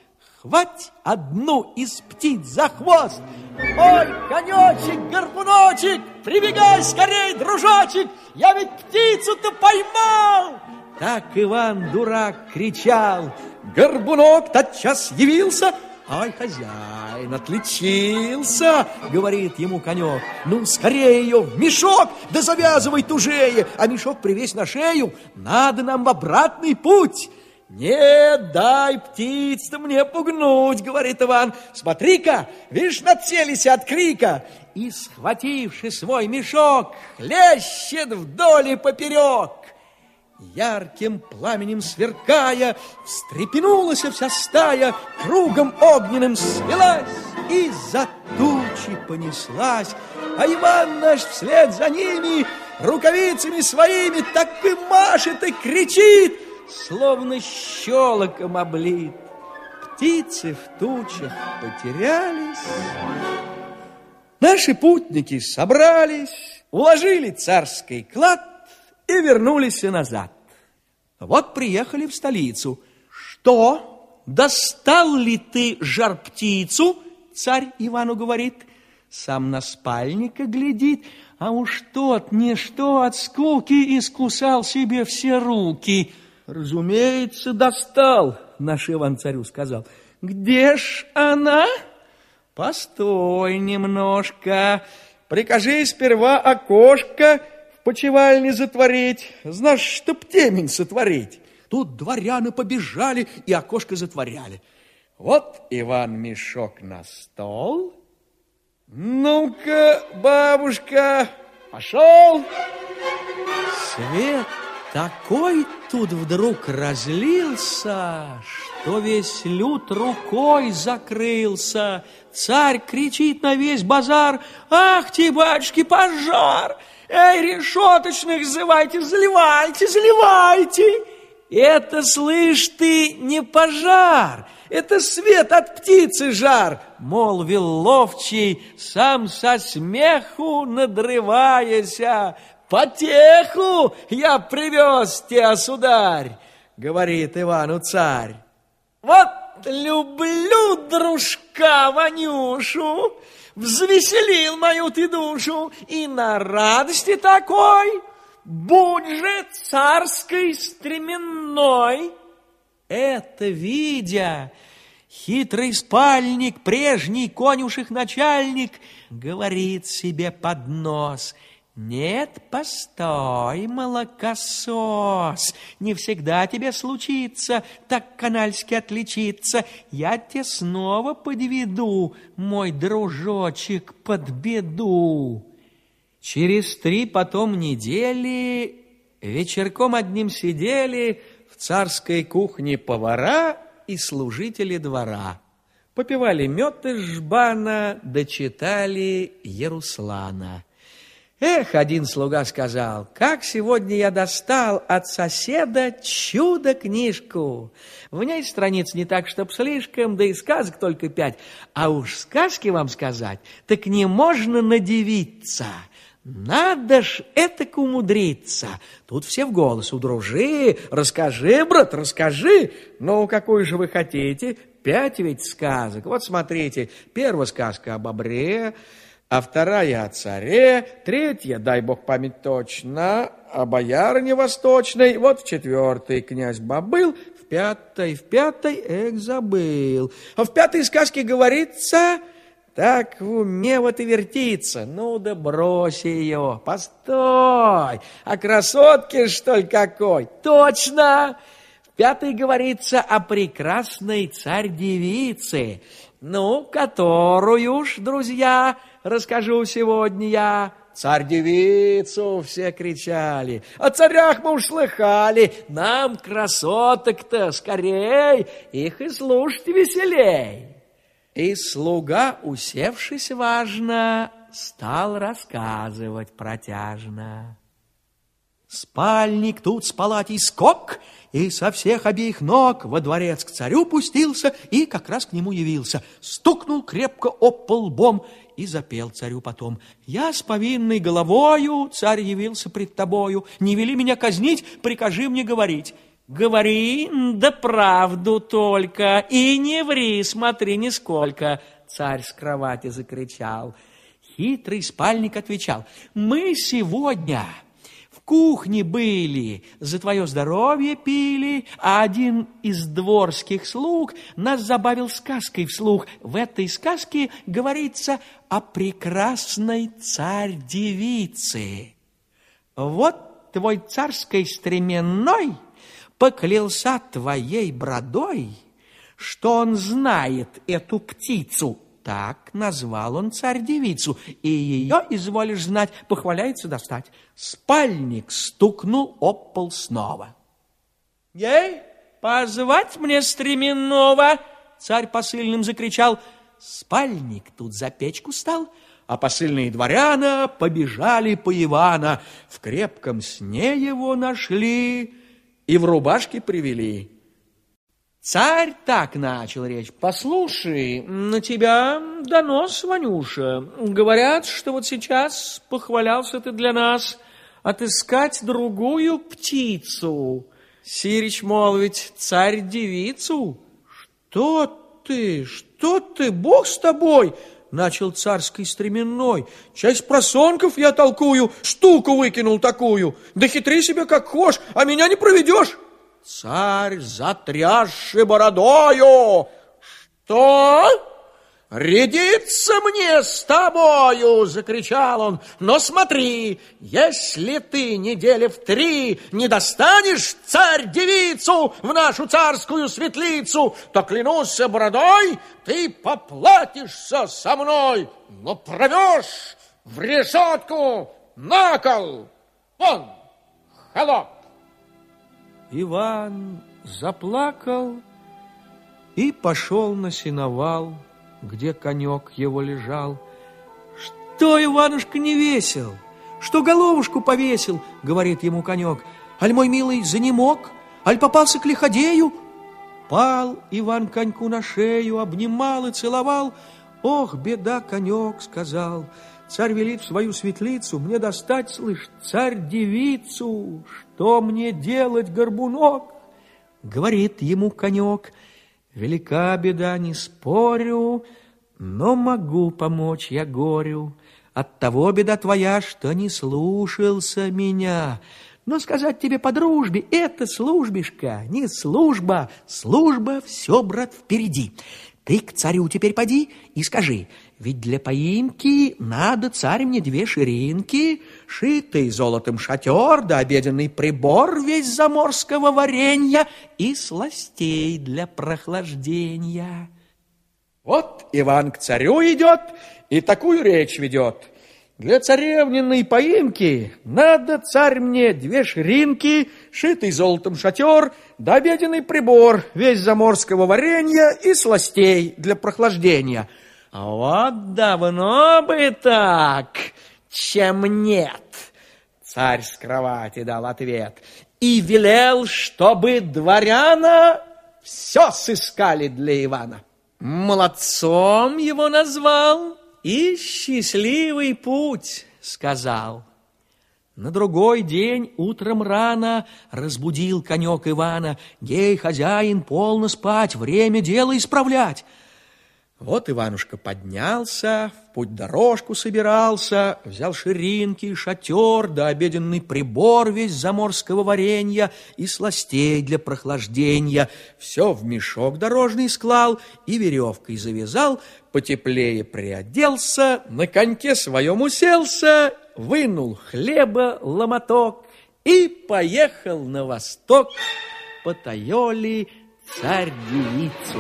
Speaker 1: схвать одну из птиц за хвост. Ой, конечек, горбуночек, прибегай скорей, дружочек, я ведь птицу-то поймал. Так Иван-дурак кричал. Горбунок тотчас явился. Ай, хозяин, отличился, говорит ему конек. Ну, скорее ее в мешок, да завязывай тужее, а мешок привесь на шею, надо нам в обратный путь. Не дай птиц-то мне пугнуть, говорит Иван. Смотри-ка, видишь, нацелись от крика. И, схвативши свой мешок, хлещет вдоль и поперек. Ярким пламенем сверкая, встрепенулась вся стая, кругом огненным свелась и за тучи понеслась. А Иван наш вслед за ними рукавицами своими так и машет и кричит, словно щелоком облит. Птицы в тучах потерялись. Наши путники собрались, уложили царский клад и вернулись назад. Вот приехали в столицу. Что, достал ли ты жар-птицу? Царь Ивану говорит. Сам на спальника глядит, а уж тот ничто от скуки искусал себе все руки. Разумеется, достал, наш Иван царю сказал. Где ж она? Постой немножко, прикажи сперва окошко в почевальне затворить, знаешь, чтоб темень сотворить. Тут дворяне побежали и окошко затворяли. Вот Иван мешок на стол. Ну-ка, бабушка, пошел. Свет такой тут вдруг разлился, что весь люд рукой закрылся. Царь кричит на весь базар: ах ты, батюшки, пожар! Эй, решеточных зывайте, заливайте, заливайте! Это, слышь ты, не пожар, это свет от птицы жар, молвил ловчий, сам со смеху надрываяся. Потеху я привез тебя, сударь, говорит Ивану царь. Вот люблю дружка Ванюшу, взвеселил мою ты душу, и на радости такой будь же царской стременной. Это видя, хитрый спальник, прежний конюших начальник, говорит себе под нос: нет, постой, молокосос, не всегда тебе случится так канальски отличиться. Я тебе снова подведу, мой дружочек, под беду. Через 3 потом недели вечерком одним сидели в царской кухне повара и служители двора. Попивали мед из жбана, дочитали Еруслана. Эх, один слуга сказал: как сегодня я достал от соседа чудо-книжку. В ней страниц не так, чтоб слишком, да и сказок только 5. А уж сказки вам сказать, так не можно надивиться. Надо ж этак умудриться. Тут все в голос: удружи, расскажи, брат, расскажи. Ну, какую же вы хотите? 5 ведь сказок. Вот смотрите, первая сказка о бобре, а вторая о царе, третья, дай бог память точно, о боярине восточной, вот в 4-й князь Бобыл, в 5-й, эх, забыл. А в 5-й сказке говорится: так в уме вот и вертится. Ну да брось ее, постой, а красотке, что ли, какой? Точно! В 5-й говорится о прекрасной царь-девице, ну, которую ж, друзья, расскажу сегодня я. Царь-девицу все кричали, о царях мы уж слыхали, нам красоток-то скорей, их и слушать веселей. И слуга, усевшись важно, стал рассказывать протяжно. Спальник тут с палатей скок, и со всех обеих ног во дворец к царю пустился и как раз к нему явился. Стукнул крепко об пол лбом и запел царю потом: я с повинной головою, царь, явился пред тобою. Не вели меня казнить, прикажи мне говорить. Говори, да правду только, и не ври, смотри нисколько, царь с кровати закричал. Хитрый спальник отвечал: мы сегодня в кухне были, за твое здоровье пили, а один из дворских слуг нас забавил сказкой вслух. В этой сказке говорится о прекрасной царь-девице. Вот твой царской стременной поклялся твоей бродой, что он знает эту птицу. Так назвал он царь-девицу, и ее, изволишь знать, похваляется достать. Спальник стукнул об пол снова. Ей, позвать мне стременного, царь посыльным закричал. Спальник тут за печку стал, а посыльные дворяна побежали по Ивана. В крепком сне его нашли и в рубашке привели. Царь так начал речь: послушай, на тебя донос, Ванюша. Говорят, что вот сейчас похвалялся ты для нас отыскать другую птицу. Сирич молвить, царь-девицу. Что ты, Бог с тобой? Начал царский стременной. Часть просонков я толкую, штуку выкинул такую. Да хитри себе как хошь, а меня не проведешь. Царь, затрясший бородою: что? Рядиться мне с тобою, закричал он. Но смотри, если ты недели в 3 не достанешь царь-девицу в нашу царскую светлицу, то, клянусь бородой, ты поплатишься со мной, но провешь в решетку на кол. Вон, холоп. Иван заплакал и пошел на сеновал, где конек его лежал. Что, Иванушка, не весел? Что головушку повесил? Говорит ему конек. Аль, мой милый, занемог? Аль попался к лиходею? Пал Иван коньку на шею, обнимал и целовал. Ох, беда, конек, сказал. Царь велит в свою светлицу мне достать, слышь, царь-девицу. Что мне делать, горбунок? Говорит ему конек. Велика беда, не спорю, но могу помочь я горю. Оттого беда твоя, что не слушался меня. Но сказать тебе по дружбе, это службишка, не служба. Служба все, брат, впереди. Ты к царю теперь поди и скажи: ведь для поимки надо, царь, мне 2 ширинки, шитый золотом шатер, да обеденный прибор весь заморского варенья и сластей для прохлаждения. Вот Иван к царю идет и такую речь ведет: для царевниной поимки надо, царь, мне 2 ширинки, шитый золотом шатер, да обеденный прибор весь заморского варенья и сластей для прохлаждения. Вот давно бы так, чем нет, царь с кровати дал ответ и велел, чтобы дворяна все сыскали для Ивана. Молодцом его назвал и счастливый путь сказал. На другой день утром рано разбудил конек Ивана. Гей, хозяин, полно спать, время дело исправлять. Вот Иванушка поднялся, в путь-дорожку собирался, взял ширинки, шатер, да обеденный прибор весь заморского варенья и сластей для прохлаждения. Все в мешок дорожный склал и веревкой завязал, потеплее приоделся, на коньке своем уселся, вынул хлеба ломоток и поехал на восток по Тайоли царь-девицу.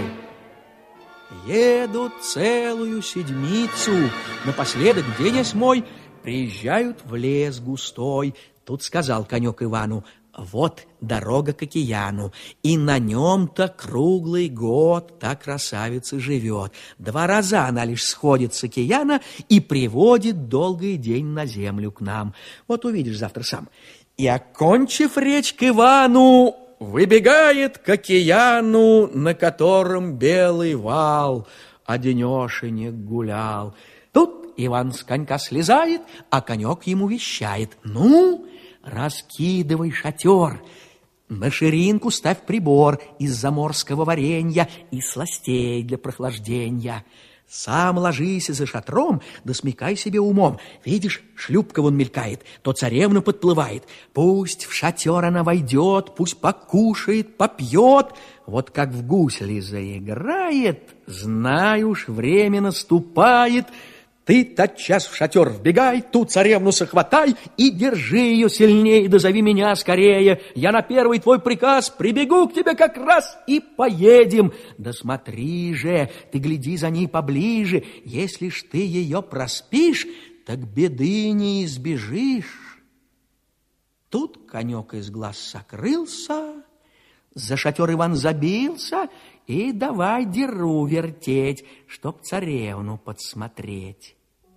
Speaker 1: Едут целую седмицу, напоследок день 8 приезжают в лес густой. Тут сказал конек Ивану: вот дорога к океану, и на нем-то круглый год та красавица живет. 2 раза она лишь сходит с океана и приводит долгий день на землю к нам. Вот увидишь завтра сам. И, окончив речь к Ивану, выбегает к океану, на котором белый вал, а денешенек гулял. Тут Иван с конька слезает, а конек ему вещает: ну, раскидывай шатер, На ширинку ставь прибор из заморского варенья и сластей для прохлаждения. Сам ложись за шатром, да смекай себе умом. Видишь, шлюпка вон мелькает, то царевна подплывает. Пусть в шатер она войдет, пусть покушает, попьет. Вот как в гусли заиграет, знай уж, время наступает. Ты тотчас в шатер вбегай, ту царевну сохватай и держи ее сильнее, да зови меня скорее. Я на первый твой приказ прибегу к тебе как раз и поедем. Да смотри же, ты гляди за ней поближе. Если ж ты ее проспишь, так беды не избежишь. Тут конек из глаз сокрылся, за шатер Иван забился и давай деру вертеть, чтоб царевну подсмотреть.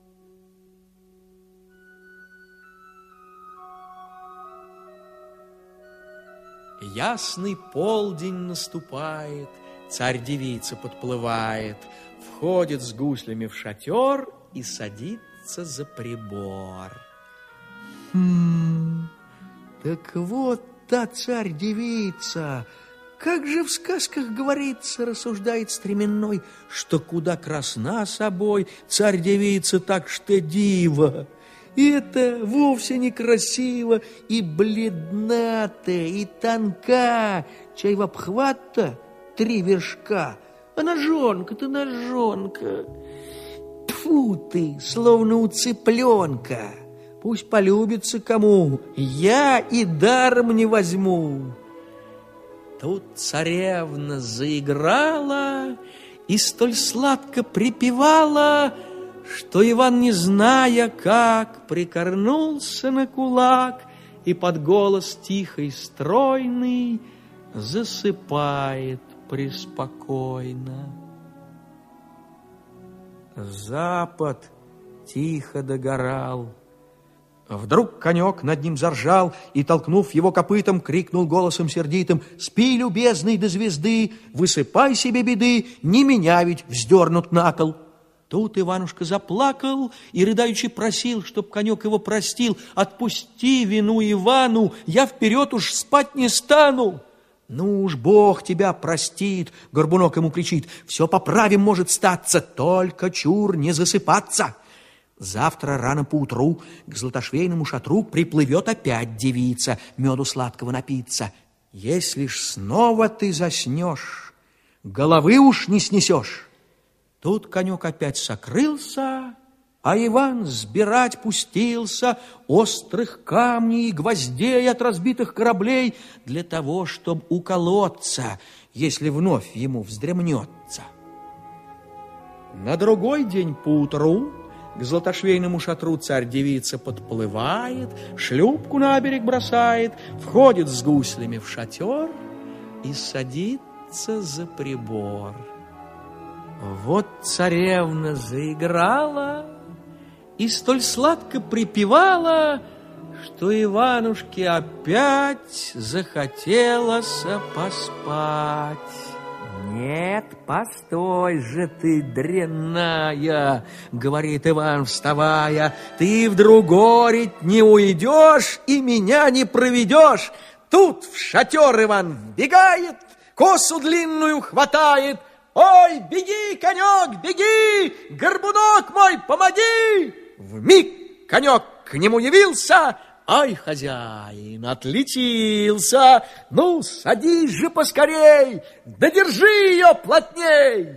Speaker 1: Ясный полдень наступает, царь-девица подплывает, входит с гуслями в шатер и садится за прибор. Так вот та царь-девица, как же в сказках говорится, рассуждает стременной, что куда красна собой царь-девица, так что диво. И это вовсе некрасиво, и бледна-то, и тонка, чай в обхват-то 3 вершка, а ножонка-то ножонка. Тьфу ты, словно у цыпленка, пусть полюбится кому, я и даром не возьму. Тут царевна заиграла и столь сладко припевала, что Иван, не зная как, прикорнулся на кулак и под голос тихий, стройный засыпает преспокойно. Запад тихо догорал. Вдруг конек над ним заржал и, толкнув его копытом, крикнул голосом сердитым: «Спи, любезный, до звезды, высыпай себе беды, не меня ведь вздернут на кол». Тут Иванушка заплакал и рыдаючи просил, чтоб конек его простил: «Отпусти вину Ивану, я вперед уж спать не стану». «Ну уж Бог тебя простит», — Горбунок ему кричит, «все поправим может статься, только чур не засыпаться». Завтра рано поутру к златошвейному шатру приплывет опять девица меду сладкого напиться. Если ж снова ты заснешь, головы уж не снесешь. Тут конек опять сокрылся, а Иван сбирать пустился острых камней и гвоздей от разбитых кораблей для того, чтобы уколоться, если вновь ему вздремнется. На другой день поутру к златошвейному шатру царь-девица подплывает, шлюпку на берег бросает, входит с гуслями в шатер и садится за прибор. Вот царевна заиграла и столь сладко припевала, что Иванушке опять захотелось поспать. «Нет, постой же ты, дрянная, — говорит Иван, вставая, — ты в другой не уйдешь и меня не проведешь». Тут в шатер Иван вбегает, косу длинную хватает. «Ой, беги, конек, беги! Горбунок мой, помоги!» Вмиг конек к нему явился. «Ай, хозяин, отличился! Ну, садись же поскорей, да держи ее плотней!»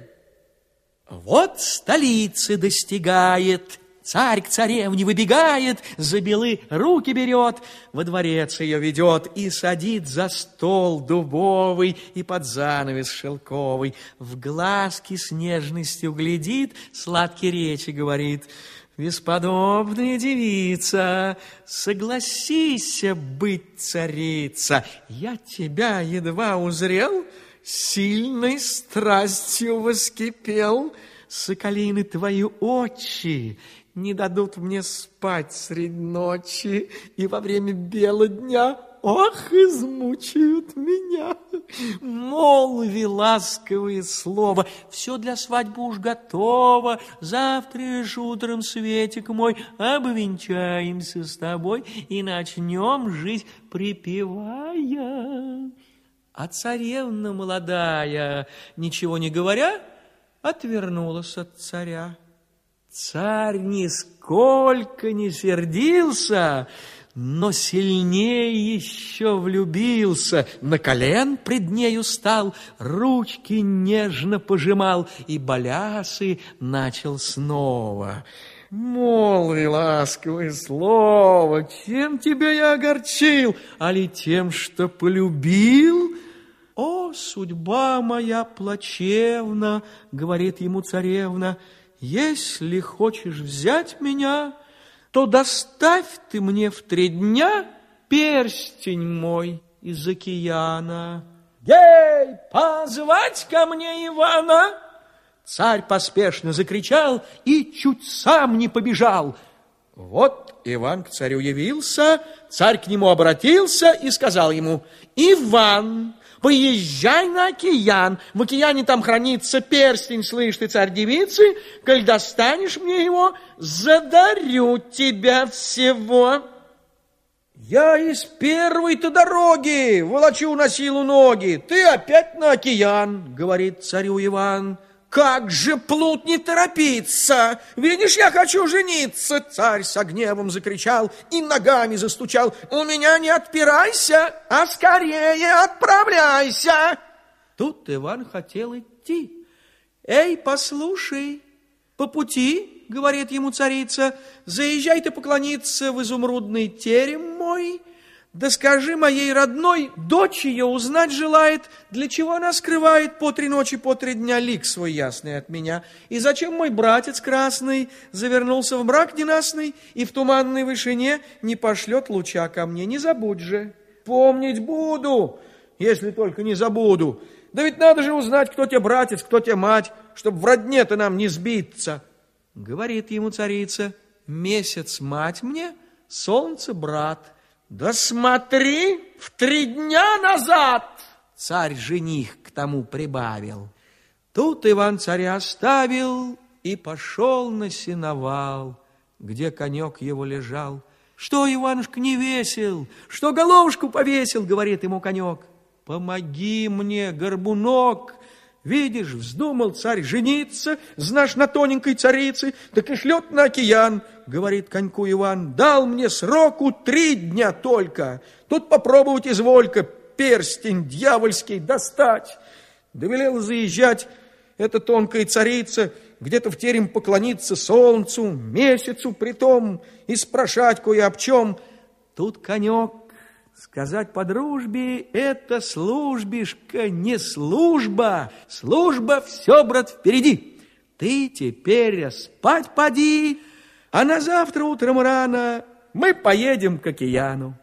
Speaker 1: Вот столицы достигает, царь к царевне выбегает, за белы руки берет, во дворец ее ведет и садит за стол дубовый и под занавес шелковый. В глазки с нежностью глядит, сладкие речи говорит: «Бесподобная девица, согласись быть царица. Я тебя едва узрел, сильной страстью воскипел. Соколины твои очи,
Speaker 2: не дадут мне спать средь ночи и во время бела дня. Ох, измучают меня. Молви ласковые слова, все для свадьбы уж готово. Завтра же утром, Светик мой, обвенчаемся с тобой и начнем жить припевая. А царевна молодая, ничего не говоря, отвернулась от царя. Царь нисколько не сердился, но сильнее еще влюбился, на колен пред нею стал, ручки нежно пожимал и балясы начал снова. Молви ласковое слово, чем тебя я огорчил, али тем, что полюбил? О, судьба моя плачевна, говорит ему царевна, если хочешь взять меня, то доставь ты мне в 3 дня перстень мой из океана. Гей, позвать ко мне Ивана! Царь поспешно закричал и чуть сам не побежал. Вот Иван к царю явился, царь к нему обратился и сказал ему: Иван, поезжай на океан, в океане там хранится перстень, слышь ты, царь-девицы, коль достанешь мне его, задарю тебя всего. Я из первой-то дороги волочу на силу ноги, ты опять на океан, говорит царю Иван. Как же, плут, не торопиться? Видишь, я хочу жениться. Царь со гневом закричал и ногами застучал. У меня не отпирайся, а скорее отправляйся. Тут Иван хотел идти. Эй, послушай, по пути, говорит ему царица, заезжай ты поклониться в изумрудный терем мой. Да скажи моей родной, дочь ее узнать желает, для чего она скрывает по 3 ночи, по 3 дня лик свой ясный от меня. И зачем мой братец красный завернулся в мрак ненастный и в туманной вышине не пошлет луча ко мне. Не забудь же. Помнить буду, если только не забуду. Да ведь надо же узнать, кто тебе братец, кто тебе мать, чтобы в родне-то нам не сбиться. Говорит ему царица: месяц мать мне, солнце брат. Да смотри, в 3 дня назад, царь-жених к тому прибавил. Тут Иван царя оставил и пошел на сеновал, где конек его лежал. Что, Иванушка, не весел? Что головушку повесил, говорит ему конек. Помоги мне, горбунок. Видишь, вздумал царь жениться, знаешь, на тоненькой царице, так и шлет на океан, говорит коньку Иван. Дал мне сроку 3 дня только. Тут попробовать изволька перстень дьявольский достать. Довелела заезжать эта тонкая царица, где-то в терем поклониться солнцу, месяцу притом, и спрашать кое об чем. Тут конек: сказать по дружбе, это службишка, не служба. Служба все, брат, впереди. Ты теперь спать поди, а на завтра утром рано мы поедем к океану.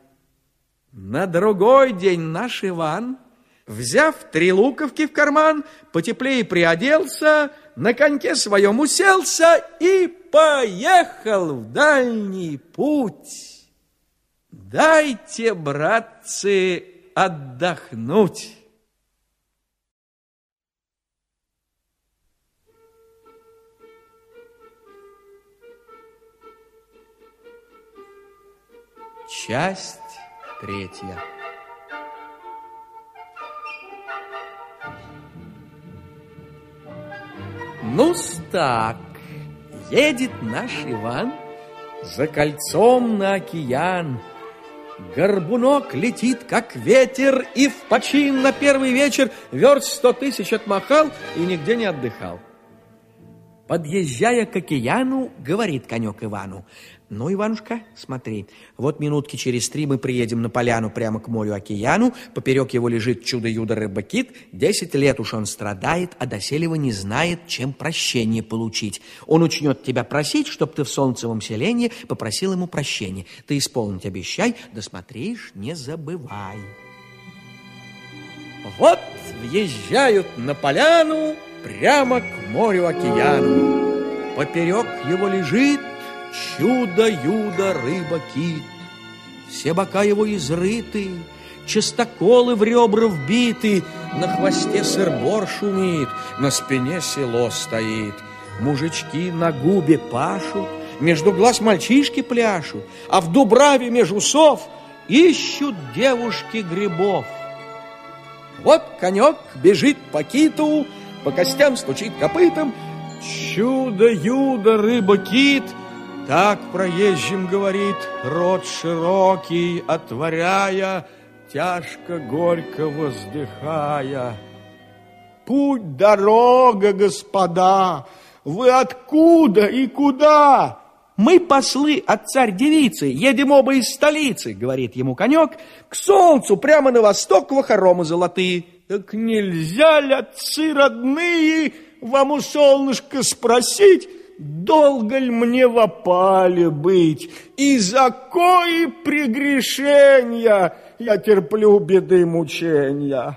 Speaker 2: На другой день наш Иван, взяв 3 луковки в карман, потеплее приоделся, на коньке своем уселся и поехал в дальний путь. Дайте, братцы, отдохнуть. Часть 3. Ну-с так, едет наш Иван за кольцом на океан. Горбунок летит, как ветер, и в почин на первый вечер верст 100 000 отмахал и нигде не отдыхал. Подъезжая к океану, говорит конек Ивану: ну, Иванушка, смотри, вот минутки через 3 мы приедем на поляну прямо к морю-океану, поперек его лежит чудо-юдо-рыба-кит, 10 лет уж он страдает, а доселе его не знает, чем прощение получить. Он учнет тебя просить, чтоб ты в солнцевом селении попросил ему прощения. Ты исполнить обещай, да смотришь, не забывай. Вот въезжают на поляну прямо к морю-океану. Поперек его лежит
Speaker 1: Чудо-юдо рыба-кит. Все бока его изрыты, частоколы в ребра вбиты, на хвосте сыр-бор шумит, на спине село стоит. Мужички на губе пашут, между глаз мальчишки пляшут, а в дубраве меж усов ищут девушки грибов. Вот конек бежит по киту, по костям стучит копытом. Чудо-юдо рыба-кит, так проезжим говорит, рот широкий отворяя, тяжко горько воздыхая. Путь дорога, господа, вы откуда и куда? Мы послы от царь-девицы, едем оба из столицы, говорит ему конек, к солнцу прямо на восток в хоромы золотые. Так нельзя ли, отцы родные, вам у солнышка спросить, долго ли мне в опале быть, и за кои прегрешения я терплю беды мучения?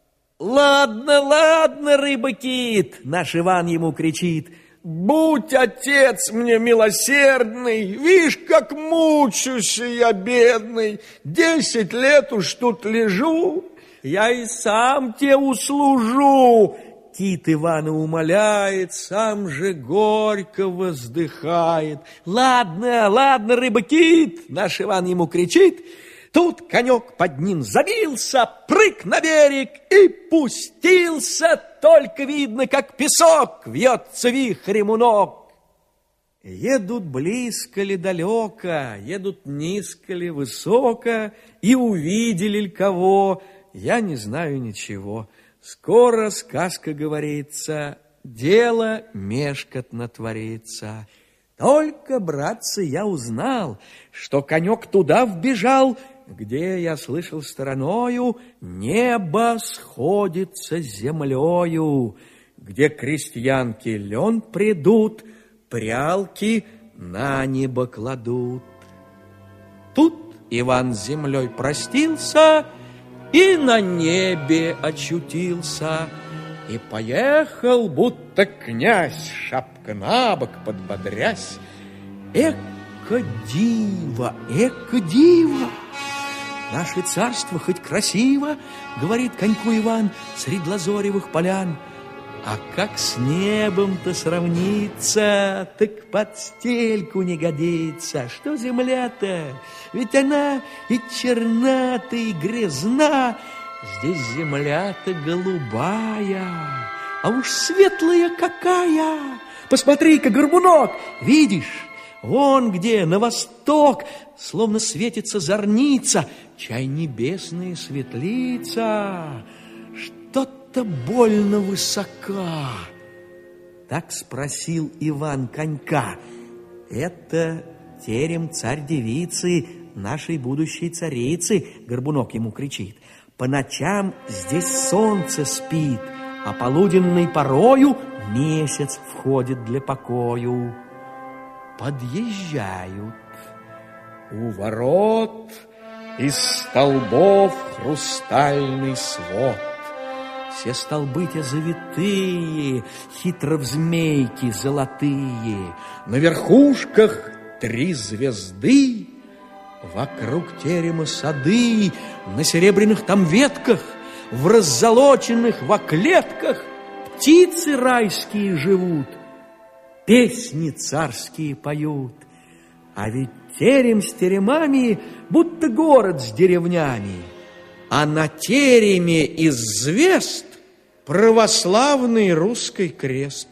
Speaker 2: Ладно, ладно, рыба-кит, наш Иван ему кричит.
Speaker 1: Будь, отец, мне милосердный, вишь, как мучусь я, бедный, 10 лет уж тут лежу, я и сам те услужу.
Speaker 2: Кит Ивана умоляет, сам же горько воздыхает. Ладно, ладно, рыба-кит, наш Иван ему кричит. Тут конек под ним забился, прыг на берег и пустился. Только видно, как песок вьется вихрем у ног. Едут близко ли далеко, едут низко ли высоко, и увидели ли кого, я не знаю ничего. Скоро сказка говорится, дело мешкотно творится. Только, братцы, я узнал, что конек туда вбежал, где, я слышал стороною, небо сходится с землею, где крестьянки лен придут, прялки на небо кладут. Тут Иван с землей простился и на небе очутился, и поехал, будто князь, шапка на бок подбодрясь. Эко диво, эко диво! Наше царство хоть красиво, говорит коньку Иван, средь лазоревых полян, а как с небом-то сравнится, так под стельку не годится. Что земля-то? Ведь она и черна-то, и грязна. Здесь земля-то голубая, а уж светлая какая. Посмотри-ка, горбунок, видишь? Вон где, на восток, словно светится зорница, чай небесная светлица, что-то больно высока. Так спросил Иван конька. Это терем царь-девицы, нашей будущей царицы, горбунок ему кричит. По ночам здесь солнце спит, а полуденной порою месяц входит для покою. Подъезжают. У ворот из столбов хрустальный свод. Все столбы те завитые, хитро в змейки золотые. На верхушках 3 звезды, вокруг терема сады, на серебряных там ветках, в раззолоченных во клетках птицы райские живут. Песни царские поют, а ведь терем с теремами, будто город с деревнями, а на тереме из звезд православный русский крест.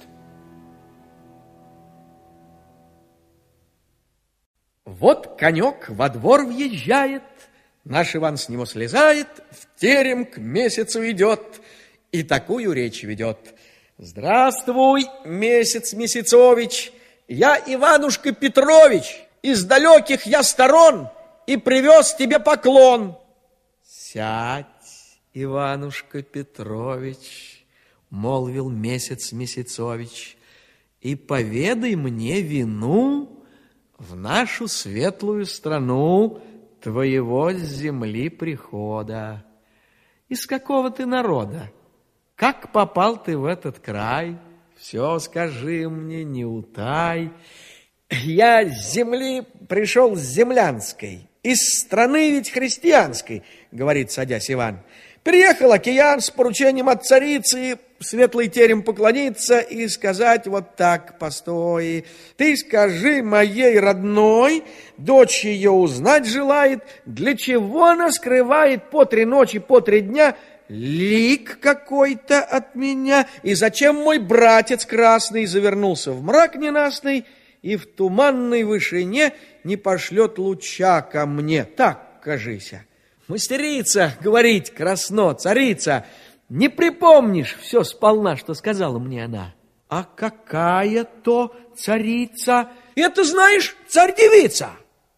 Speaker 2: Вот конек во двор въезжает, наш Иван с него слезает, в терем к месяцу идет и такую речь ведет. Здравствуй, месяц Месяцович, я Иванушка Петрович, из далеких я сторон и привез тебе поклон. Сядь, Иванушка Петрович, молвил месяц Месяцович, и поведай мне вину в нашу светлую страну твоего с земли прихода. Из какого ты народа? Как попал ты в этот край? Все скажи мне, не утай.
Speaker 1: Я с земли пришел с землянской, из страны ведь христианской, говорит, садясь Иван. Приехал океан с поручением от царицы в светлый терем поклониться и сказать вот так: постой, ты скажи моей родной, дочь ее узнать желает, для чего она скрывает по 3 ночи, по 3 дня лик какой-то от меня, и зачем мой братец красный завернулся в мрак ненастный и в туманной вышине не пошлет луча ко мне. Так, кажися. Мастерица, говорить красно, царица, не припомнишь все сполна, что сказала мне она. А какая то царица? Это, знаешь, царь-девица.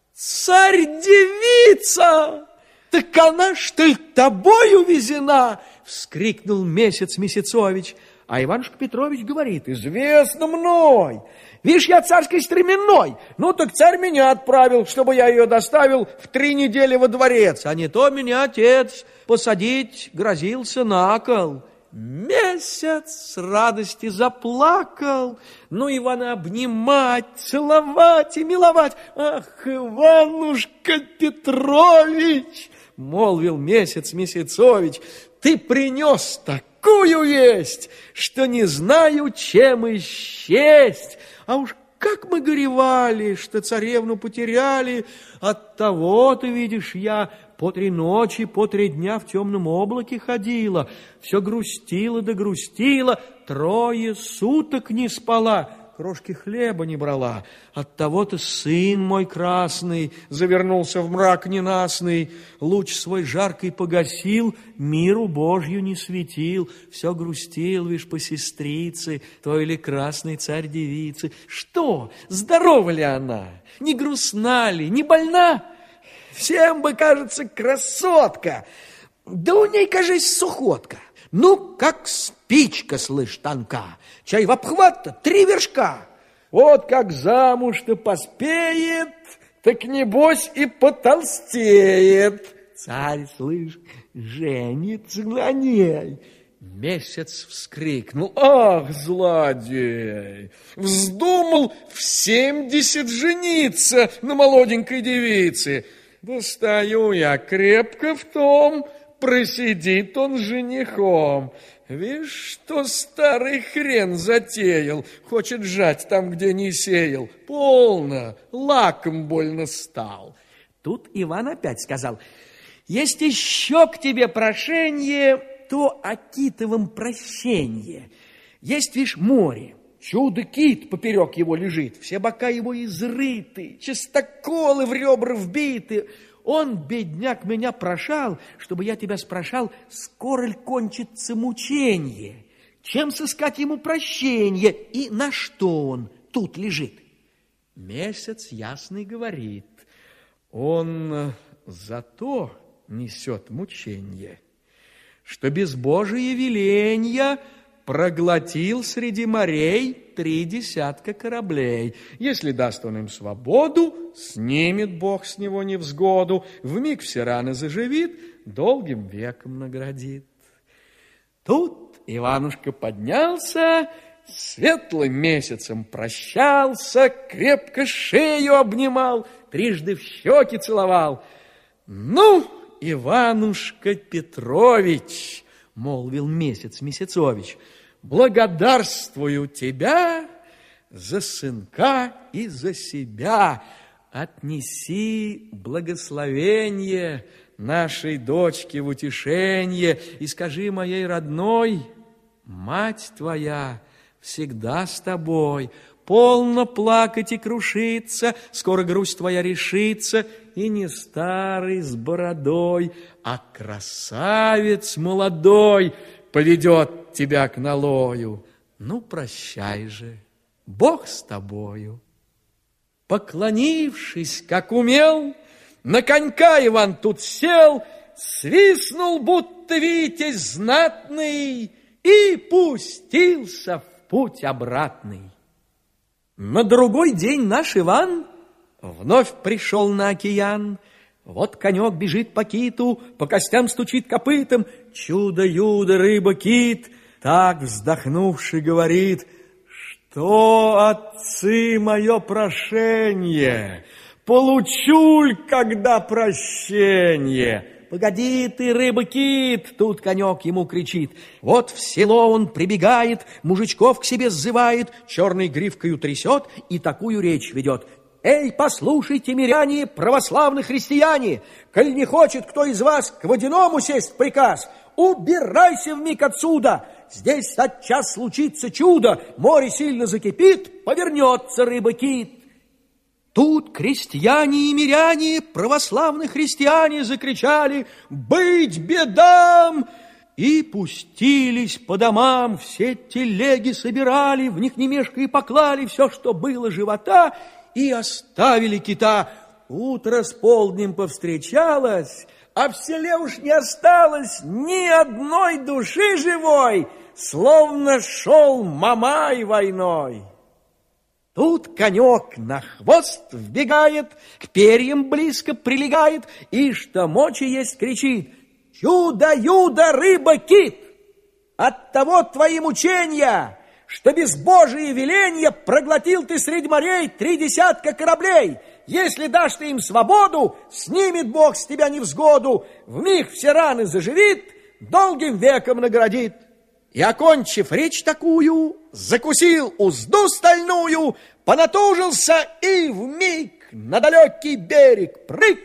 Speaker 1: Царь-девица! Так она, что ли, тобою везена? Вскрикнул Месяц Месяцович. А Иванушка Петрович говорит: известно мной. Вишь, я царский стременной. Ну, так царь меня отправил, чтобы я ее доставил в 3 недели во дворец. А не то меня отец посадить грозился на кол. Месяц с радости заплакал. Ну, Ивана обнимать, целовать и миловать. Ах, Иванушка Петрович, молвил Месяц Месяцович, ты принес такую весть, что не знаю, чем и счесть. А уж как мы горевали, что царевну потеряли. Оттого, ты видишь, я по 3 ночи, по 3 дня в темном облаке ходила. Все грустила да грустила, 3 суток не спала, крошки хлеба не брала. Оттого-то сын мой красный завернулся в мрак ненастный, луч свой жаркий погасил, миру Божью не светил. Все грустил, вишь, по сестрице, той ли красной царь-девицы. Что, здорова ли она? Не грустна ли, не больна? Всем бы, кажется, красотка, да у ней, кажется, сухотка. Ну, как спичка, слышь, тонка, чай в обхват-то 3 вершка. Вот как замуж-то поспеет, так небось и потолстеет. Царь, слышь, женится на ней. Месяц вскрикнул: ах, злодей, вздумал в 70 жениться на молоденькой девице. Да стою я крепко в том, просидит он женихом. Вишь, что старый хрен затеял, хочет жать там, где не сеял. Полно, лаком больно стал. Тут Иван опять сказал: есть еще к тебе прошение, то о китовом прощенье. Есть, видишь, море. Чудо-кит поперек его лежит, все бока его изрыты, частоколы в ребра вбиты. Он, бедняк, меня прошал, чтобы я тебя спрашал, скоро ли кончится мученье, чем сыскать ему прощенье и на что он тут лежит. Месяц ясный говорит: он зато несет мученье, что без Божия веленья проглотил среди морей 3 десятка кораблей. Если даст он им свободу, снимет Бог с него невзгоду, вмиг все раны заживит, долгим веком наградит. Тут Иванушка поднялся, светлым месяцем прощался, крепко шею обнимал, 3 в щеки целовал. Ну, Иванушка Петрович, молвил Месяц Месяцович, благодарствую тебя за сынка и за себя. Отнеси благословение нашей дочке в утешение и скажи моей родной: мать твоя всегда с тобой. Полно плакать и крушиться, скоро грусть твоя решится, и не старый с бородой, а красавец молодой поведет тебя к налою. Ну, прощай же, Бог с тобою. Поклонившись, как умел, на конька Иван тут сел, свистнул, будто витязь знатный, и пустился в путь обратный. На другой день наш Иван вновь пришел на океан. Вот конек бежит по киту, по костям стучит копытом. Чудо-юдо, рыба-кит, так вздохнувши говорит: То, отцы, мое прошение, получуль, когда прощенье. Погоди ты, рыба-кит, тут конек ему кричит. Вот в село он прибегает, мужичков к себе сзывает, черной гривкою трясет и такую речь ведет. Эй, послушайте, миряне, православные христиане, коль не хочет кто из вас к водяному сесть приказ, убирайся вмиг отсюда. Здесь тотчас случится чудо, море сильно закипит, повернется рыба-кит. Тут крестьяне и миряне, православные христиане, закричали «Быть бедам!» и пустились по домам, все телеги собирали, в них не мешкая поклали все, что было живота, и оставили кита. Утро с полднем повстречалось, а в селе уж не осталось ни одной души живой, словно шел Мамай войной. Тут конек на хвост вбегает, к перьям близко прилегает и, что мочи есть, кричит: «Чудо-юдо, рыба-кит! Оттого твои мучения, что без Божие веленья проглотил ты средь морей 30 кораблей. Если дашь ты им свободу, снимет Бог с тебя невзгоду, вмиг все раны заживит, долгим веком наградит». И, окончив речь такую, закусил узду стальную, понатужился и вмиг на далекий берег прыг.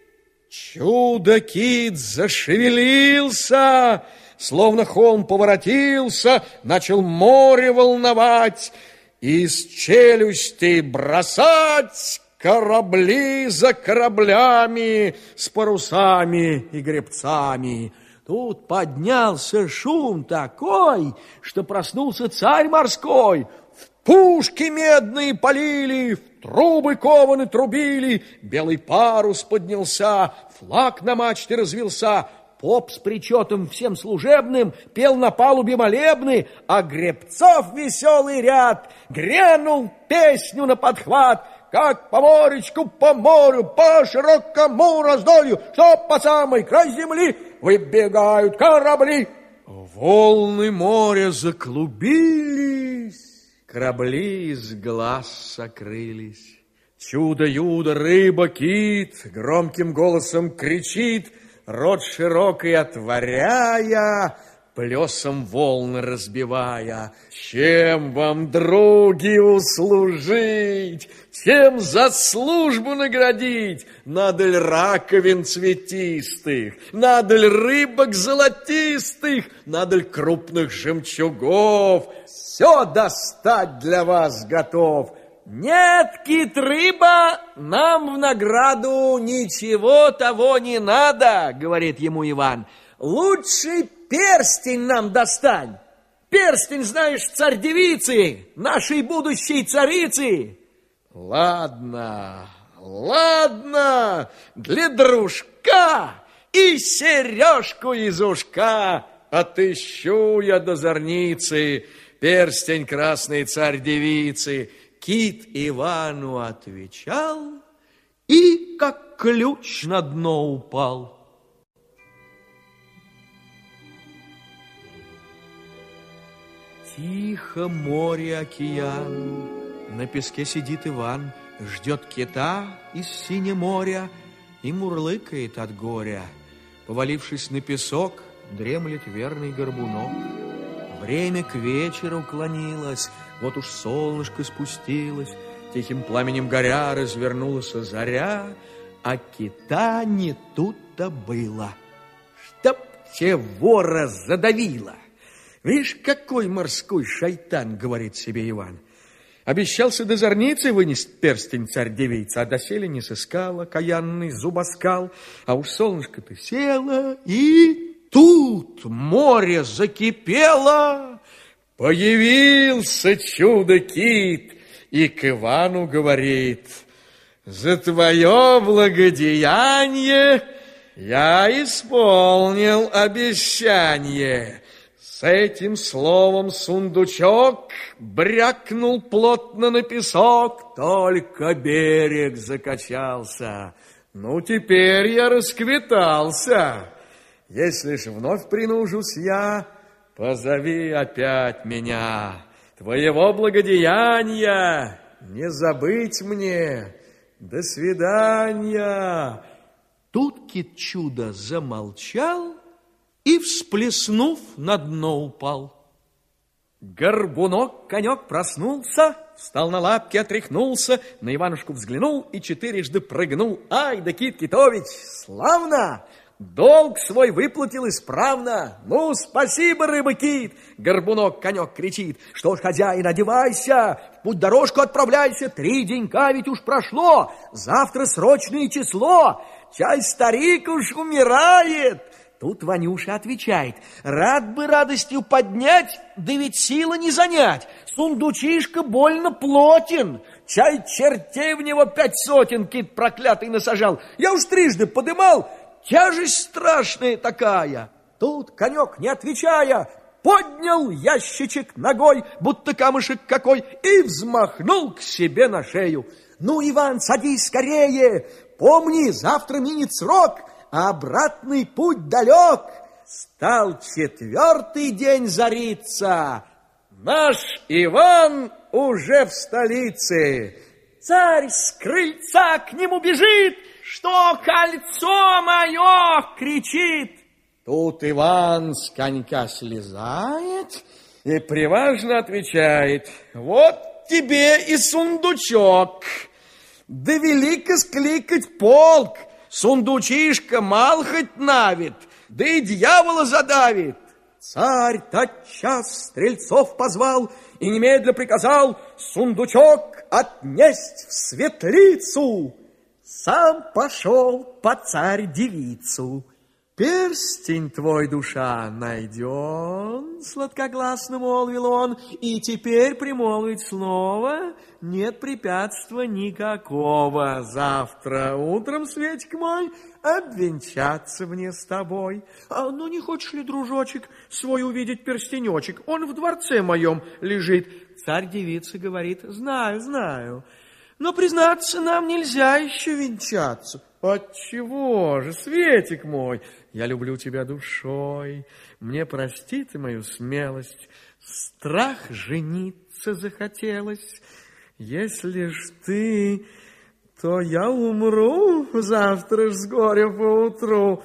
Speaker 1: Чудо-кит зашевелился, словно холм поворотился, начал море волновать, из челюстей бросать корабли за кораблями с парусами и гребцами. Тут поднялся шум такой, что проснулся царь морской. В пушки медные полили, в трубы кованы трубили, белый парус поднялся, флаг на мачте развился, поп с причетом всем служебным пел на палубе молебны, а гребцов веселый ряд грянул песню на подхват. Как по моречку, по морю, по широкому раздолью, что по самый край земли выбегают корабли. Волны моря заклубились, корабли из глаз сокрылись. Чудо-юдо, рыба-кит громким голосом кричит, рот широкий отворяя, плесом волны разбивая. Чем вам, други, услужить? Чем за службу наградить? Надо ли раковин цветистых? Надо ли рыбок золотистых? Надо ли крупных жемчугов? Все достать для вас готов. Нет, кит-рыба, нам в награду ничего того не надо, говорит ему Иван. Лучше перстень нам достань. Перстень, знаешь, царь-девицы, нашей будущей царицы. Ладно, ладно, для дружка и сережку из ушка отыщу я до зорницы перстень красной царь-девицы. Кит Ивану отвечал и, как ключ, на дно упал. Тихо море, океан, на песке сидит Иван, ждет кита из синего моря и мурлыкает от горя. Повалившись на песок, дремлет верный горбунок. Время к вечеру клонилось, вот уж солнышко спустилось, тихим пламенем горя развернулась заря, а кита не тут-то было. Чтоб чего раззадавило! Видишь, какой морской шайтан, говорит себе Иван. Обещался до зорницы вынести перстень царь-девица, а доселе не сыскала, каянный зубоскал. А уж солнышко-то село, и тут море закипело. Появился чудо-кит и к Ивану говорит: за твое благодеяние я исполнил обещание. С этим словом сундучок брякнул плотно на песок, только берег закачался. Ну, теперь я расквитался. Если ж вновь принужусь я, позови опять меня.
Speaker 2: твоего благодеяния не забыть мне. До свидания. Тут кит-чудо замолчал и, всплеснув, на дно упал. Горбунок-конек проснулся, встал на лапки, отряхнулся, на Иванушку взглянул и 4 прыгнул. Ай да Кит Китович, славно! Долг свой выплатил исправно. Ну, спасибо, рыба-кит! Горбунок-конек кричит. Что ж, хозяин, одевайся, в путь-дорожку отправляйся. 3 денька ведь уж прошло, завтра срочное число. Чай старик уж умирает. Тут Ванюша отвечает. Рад бы радостью поднять, да ведь сила не занять. Сундучишка больно плотен. Чай чертей в него 500 кит проклятый насажал. Я уж 3 подымал, тяжесть страшная такая. Тут конек, не отвечая, поднял ящичек ногой, будто камушек какой, и взмахнул к себе на шею. Ну, Иван, садись скорее, помни, завтра минет срок, а обратный путь далек. Стал 4-й день зариться. Наш Иван уже в столице. Царь с крыльца к нему бежит. Что кольцо мое, кричит. Тут Иван с конька слезает и приважно отвечает. Вот тебе и сундучок. Да велико скликать полк. Сундучишка мал хоть навит, да и дьявола задавит. Царь тотчас стрельцов позвал и немедля приказал сундучок отнесть в светлицу. Сам пошел по царь-девицу. Перстень твой, душа, найден, сладкогласно молвил он, и теперь примолвить слово нет препятствия никакого. Завтра утром, Светик мой, обвенчаться мне с тобой. Ну, не хочешь ли, дружочек, свой увидеть перстенечек? Он в дворце моем лежит. Царь-девица говорит, знаю, знаю, но, признаться, нам нельзя еще венчаться. Отчего же, Светик мой, я люблю тебя душой, мне прости ты мою смелость, страх жениться захотелось. Если ж ты, то я умру завтра ж с горя поутру.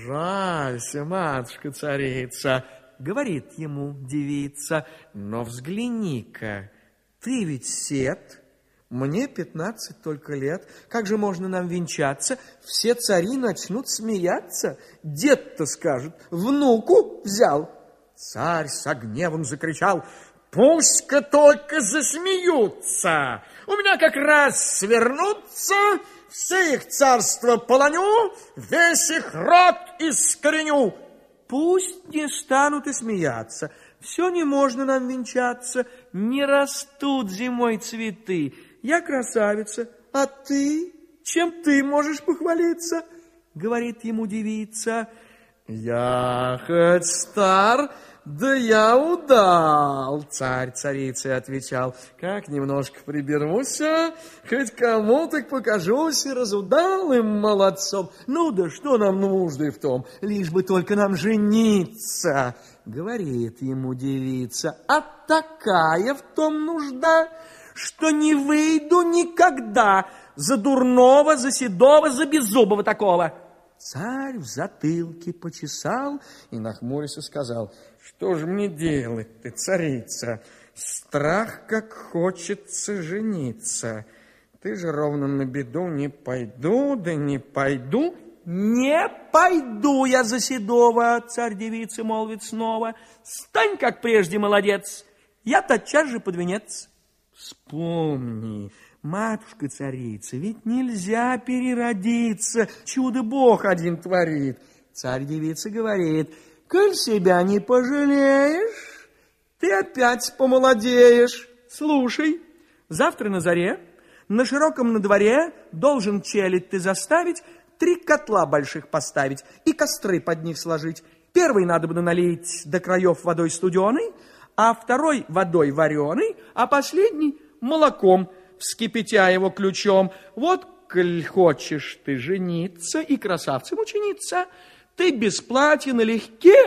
Speaker 2: Жалься, матушка-царица, говорит ему девица, но взгляни-ка, ты ведь сед. Мне 15 только лет. Как же можно нам венчаться? Все цари начнут смеяться. Дед-то скажет, внуку взял. Царь со гневом закричал, пусть-ка только засмеются. У меня как раз свернутся, все их царство полоню, весь их род искореню. Пусть не станут и смеяться. Все не можно нам венчаться, не растут зимой цветы. Я красавица, а ты? Чем ты можешь похвалиться? Говорит ему девица. Я хоть стар, да я удал, царь царице отвечал. Как немножко приберусь, хоть кому так покажусь и разудалым молодцом. Ну да что нам нужды в том, лишь бы только нам жениться. Говорит ему девица, а такая в том нужда, что не выйду никогда за дурного, за седого, за беззубого такого. Царь в затылке почесал и, нахмурясь, сказал, что же мне делать ты, царица? Страх, как хочется жениться. Ты же ровно на беду не пойду, да не пойду. Не пойду я за седого, царь-девица молвит снова. Стань, как прежде, молодец, я тотчас же под венец. Вспомни, матушка-царица, ведь нельзя переродиться, чудо-бог один творит. Царь-девица говорит, коль себя не пожалеешь, ты опять помолодеешь. Слушай, завтра на заре, на широком на дворе должен челядь ты заставить, 3 котла больших поставить и костры под них сложить. Первый надобно налить до краев водой студеной, а второй водой вареной, а последний молоком, вскипятя его ключом. Вот, коль хочешь ты жениться и красавцем учиниться, ты без платья налегке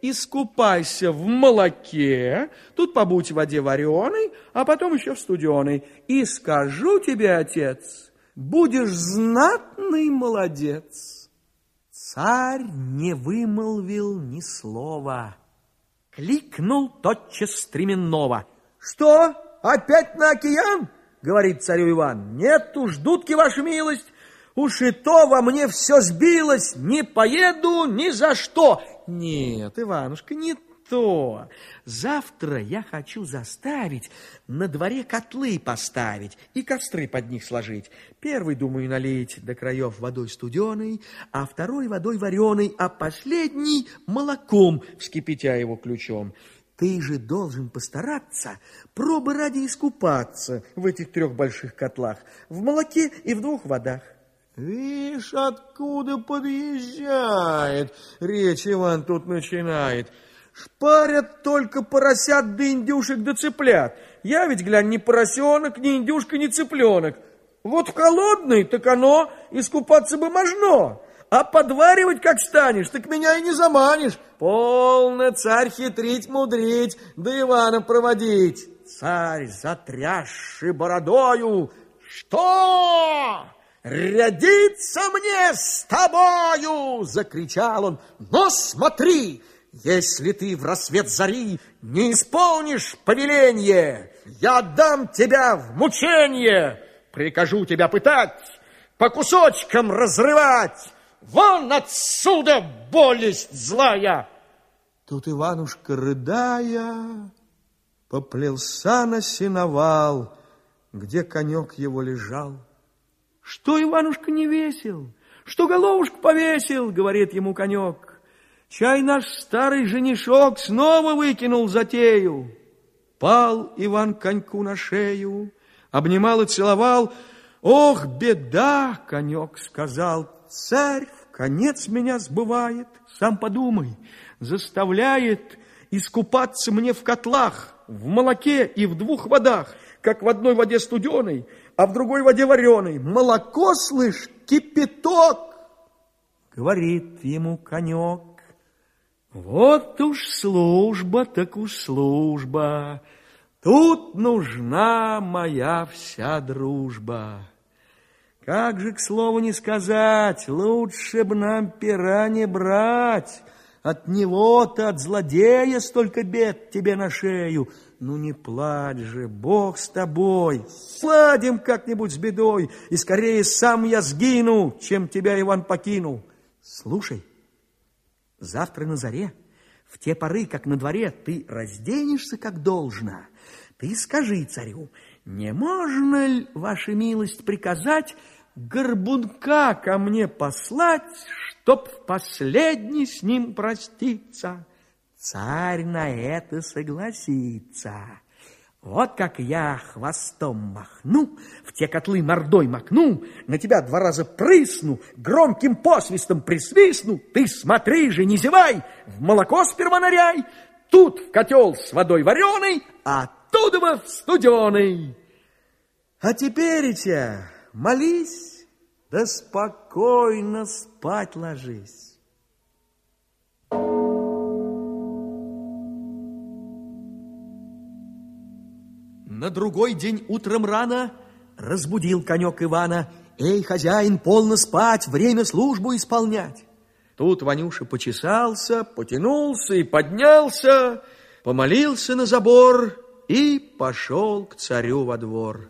Speaker 2: искупайся в молоке, тут побудь в воде вареной, а потом еще в студеной. И скажу тебе, отец, будешь знатный молодец. Царь не вымолвил ни слова. Кликнул тотчас стременного. Что, опять на океан? Говорит царю Иван. Нет уж, дудки, ваша милость, уж и то во мне все сбилось, не поеду ни за что. Нет, Иванушка, не то. Завтра я хочу заставить на дворе котлы поставить и костры под них сложить. Первый, думаю, налить до краев водой студеной, а второй водой вареной, а последний молоком, вскипятя его ключом. Ты же должен постараться, пробы ради искупаться в этих 3 больших котлах, в молоке и в 2 водах. Вишь, откуда подъезжает, речь Иван тут начинает. Шпарят только поросят да индюшек да цыплят. Я ведь, глянь, ни поросенок, ни индюшка, ни цыпленок. Вот в холодной, так оно искупаться бы можно. А подваривать как станешь, так меня и не заманишь. Полно, царь, хитрить, мудрить, да Ивана проводить. Царь, затрясший бородою, что? Рядиться мне с тобою, закричал он. Но смотри, если ты в рассвет зари не исполнишь повеление, я дам тебя в мучение, прикажу тебя пытать, по кусочкам разрывать. Вон отсюда, болезнь злая! Тут Иванушка, рыдая, поплелся на сеновал, где конек его лежал. Что, Иванушка, не весел? Что головушку повесил, говорит ему конек. Чай наш старый женишок снова выкинул затею. Пал Иван коньку на шею, обнимал и целовал. Ох, беда, конек сказал, царь в конец меня сбывает. Сам подумай, заставляет искупаться мне в котлах, в молоке и в 2 водах, как в одной воде студеной, а в другой воде вареной. Молоко, слышь, кипяток, говорит ему конек. Вот уж служба, так уж служба, тут нужна моя вся дружба. Как же, к слову не сказать, лучше б нам пера не брать. От него-то, от злодея, столько бед тебе на шею. Ну не плачь же, Бог с тобой. Сладим как-нибудь с бедой, и скорее сам я сгину, чем тебя Иван покинул. Слушай, завтра на заре, в те поры, как на дворе, ты разденешься как должно. Ты скажи царю, не можно ли, ваша милость, приказать горбунка ко мне послать, чтоб в последний с ним проститься? Царь на это согласится. Вот как я хвостом махну, в те котлы мордой макну, на тебя 2 раза прысну, громким посвистом присвистну, ты смотри же, не зевай, в молоко сперва ныряй, тут в котел с водой вареной, а оттуда в студеный. А теперь-то молись, да спокойно спать ложись. На другой день утром рано разбудил конек Ивана. Эй, хозяин, полно спать, время службу исполнять. Тут Ванюша почесался, потянулся и поднялся, помолился на забор и пошел к царю во двор.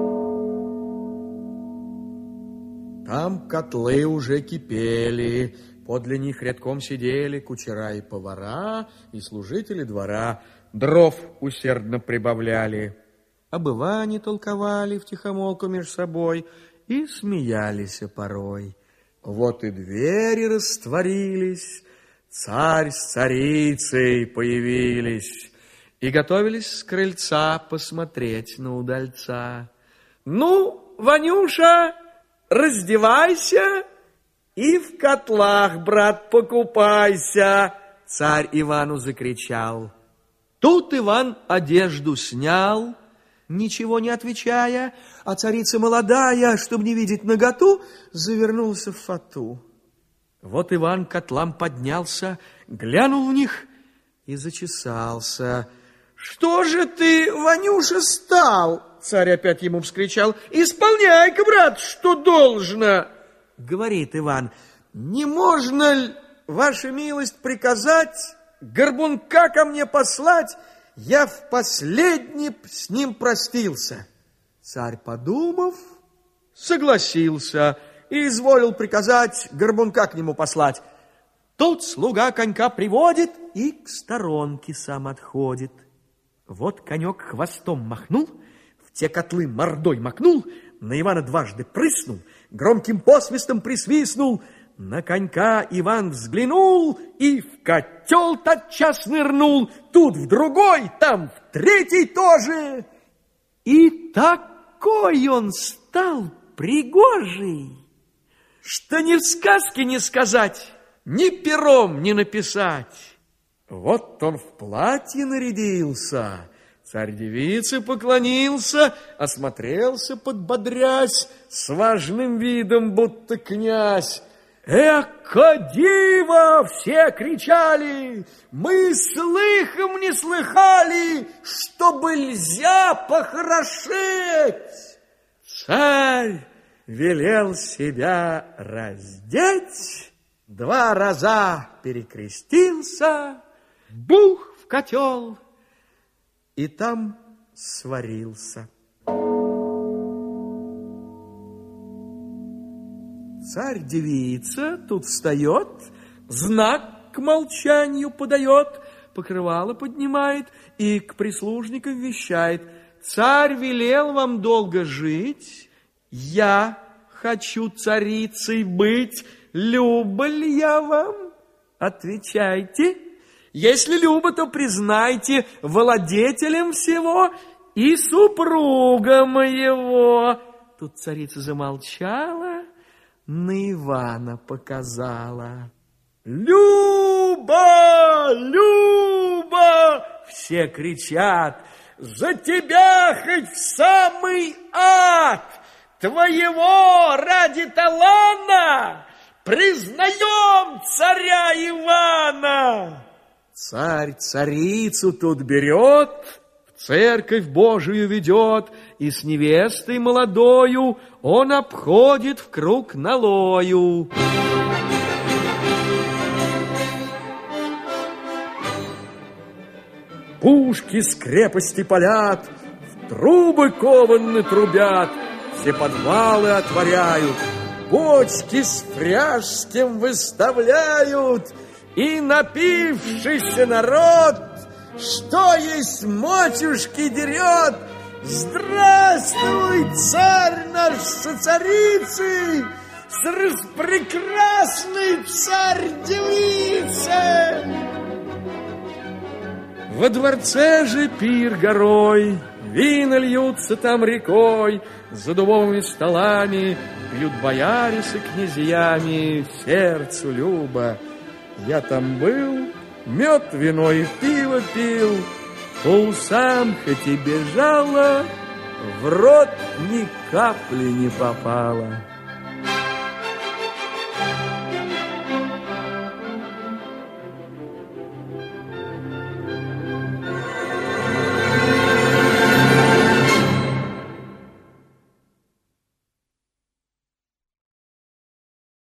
Speaker 2: Там котлы уже кипели, подле них рядком сидели кучера и повара, и служители двора, дров усердно прибавляли. Об Иване толковали втихомолку меж собой и смеялись порой. Вот и двери растворились, царь с царицей появились и готовились с крыльца посмотреть на удальца. Ну, Ванюша, раздевайся и в котлах, брат, покупайся, царь Ивану закричал. Тут Иван одежду снял, ничего не отвечая, а царица молодая, чтобы не видеть наготу, завернулся в фату. Вот Иван к котлам поднялся, глянул в них
Speaker 1: и зачесался. «Что же ты, Ванюша, стал?» Царь опять ему вскричал. «Исполняй-ка, брат, что должно!» Говорит Иван: «Не можно ли, ваша милость, приказать горбунка ко мне послать? Я в последний с ним простился». Царь, подумав, согласился и изволил приказать горбунка к нему послать. Тут слуга конька приводит и к сторонке сам отходит. Вот конек хвостом махнул, в те котлы мордой макнул, на Ивана дважды прыснул, громким посвистом присвистнул. На конька Иван взглянул и в котел тотчас нырнул. Тут в другой, там в третий тоже. И такой он стал пригожий, что ни в сказке не сказать, ни пером не написать. Вот он в платье нарядился, царь-девице поклонился, осмотрелся, подбодрясь, с важным видом, будто князь. «Эка диво!» — все кричали. «Мы слыхом не слыхали, чтобы нельзя похорошеть!» Царь велел себя раздеть, 2 раза перекрестился, бух в котел и там сварился. Царь-девица тут встает, знак к молчанию подает, покрывало поднимает и к прислужникам вещает: «Царь велел вам долго жить, я хочу царицей быть. Люба ли я вам? Отвечайте. Если люба, то признайте владетелем всего и супруга моего». Тут царица замолчала, на Ивана показала. «Люба! Люба!» все кричат. «За тебя хоть в самый ад! Твоего ради талана признаем царя Ивана!» Царь царицу тут берет, в церковь Божию ведет, и с невестой молодою он обходит в круг налою. Пушки с крепости палят, в трубы кованны трубят, все подвалы отворяют, бочки с фряжским выставляют, и напившийся народ, что есть мочушки, дерет. Здравствуй, царь наш со царицей, с распрекрасной царь-девицей! Во дворце же пир горой, вина льются там рекой, за дубовыми столами пьют бояре с князьями, сердцу любо. Я там был, мед, вино и пиво пил, по усам хоть и бежала, в рот ни капли не попала.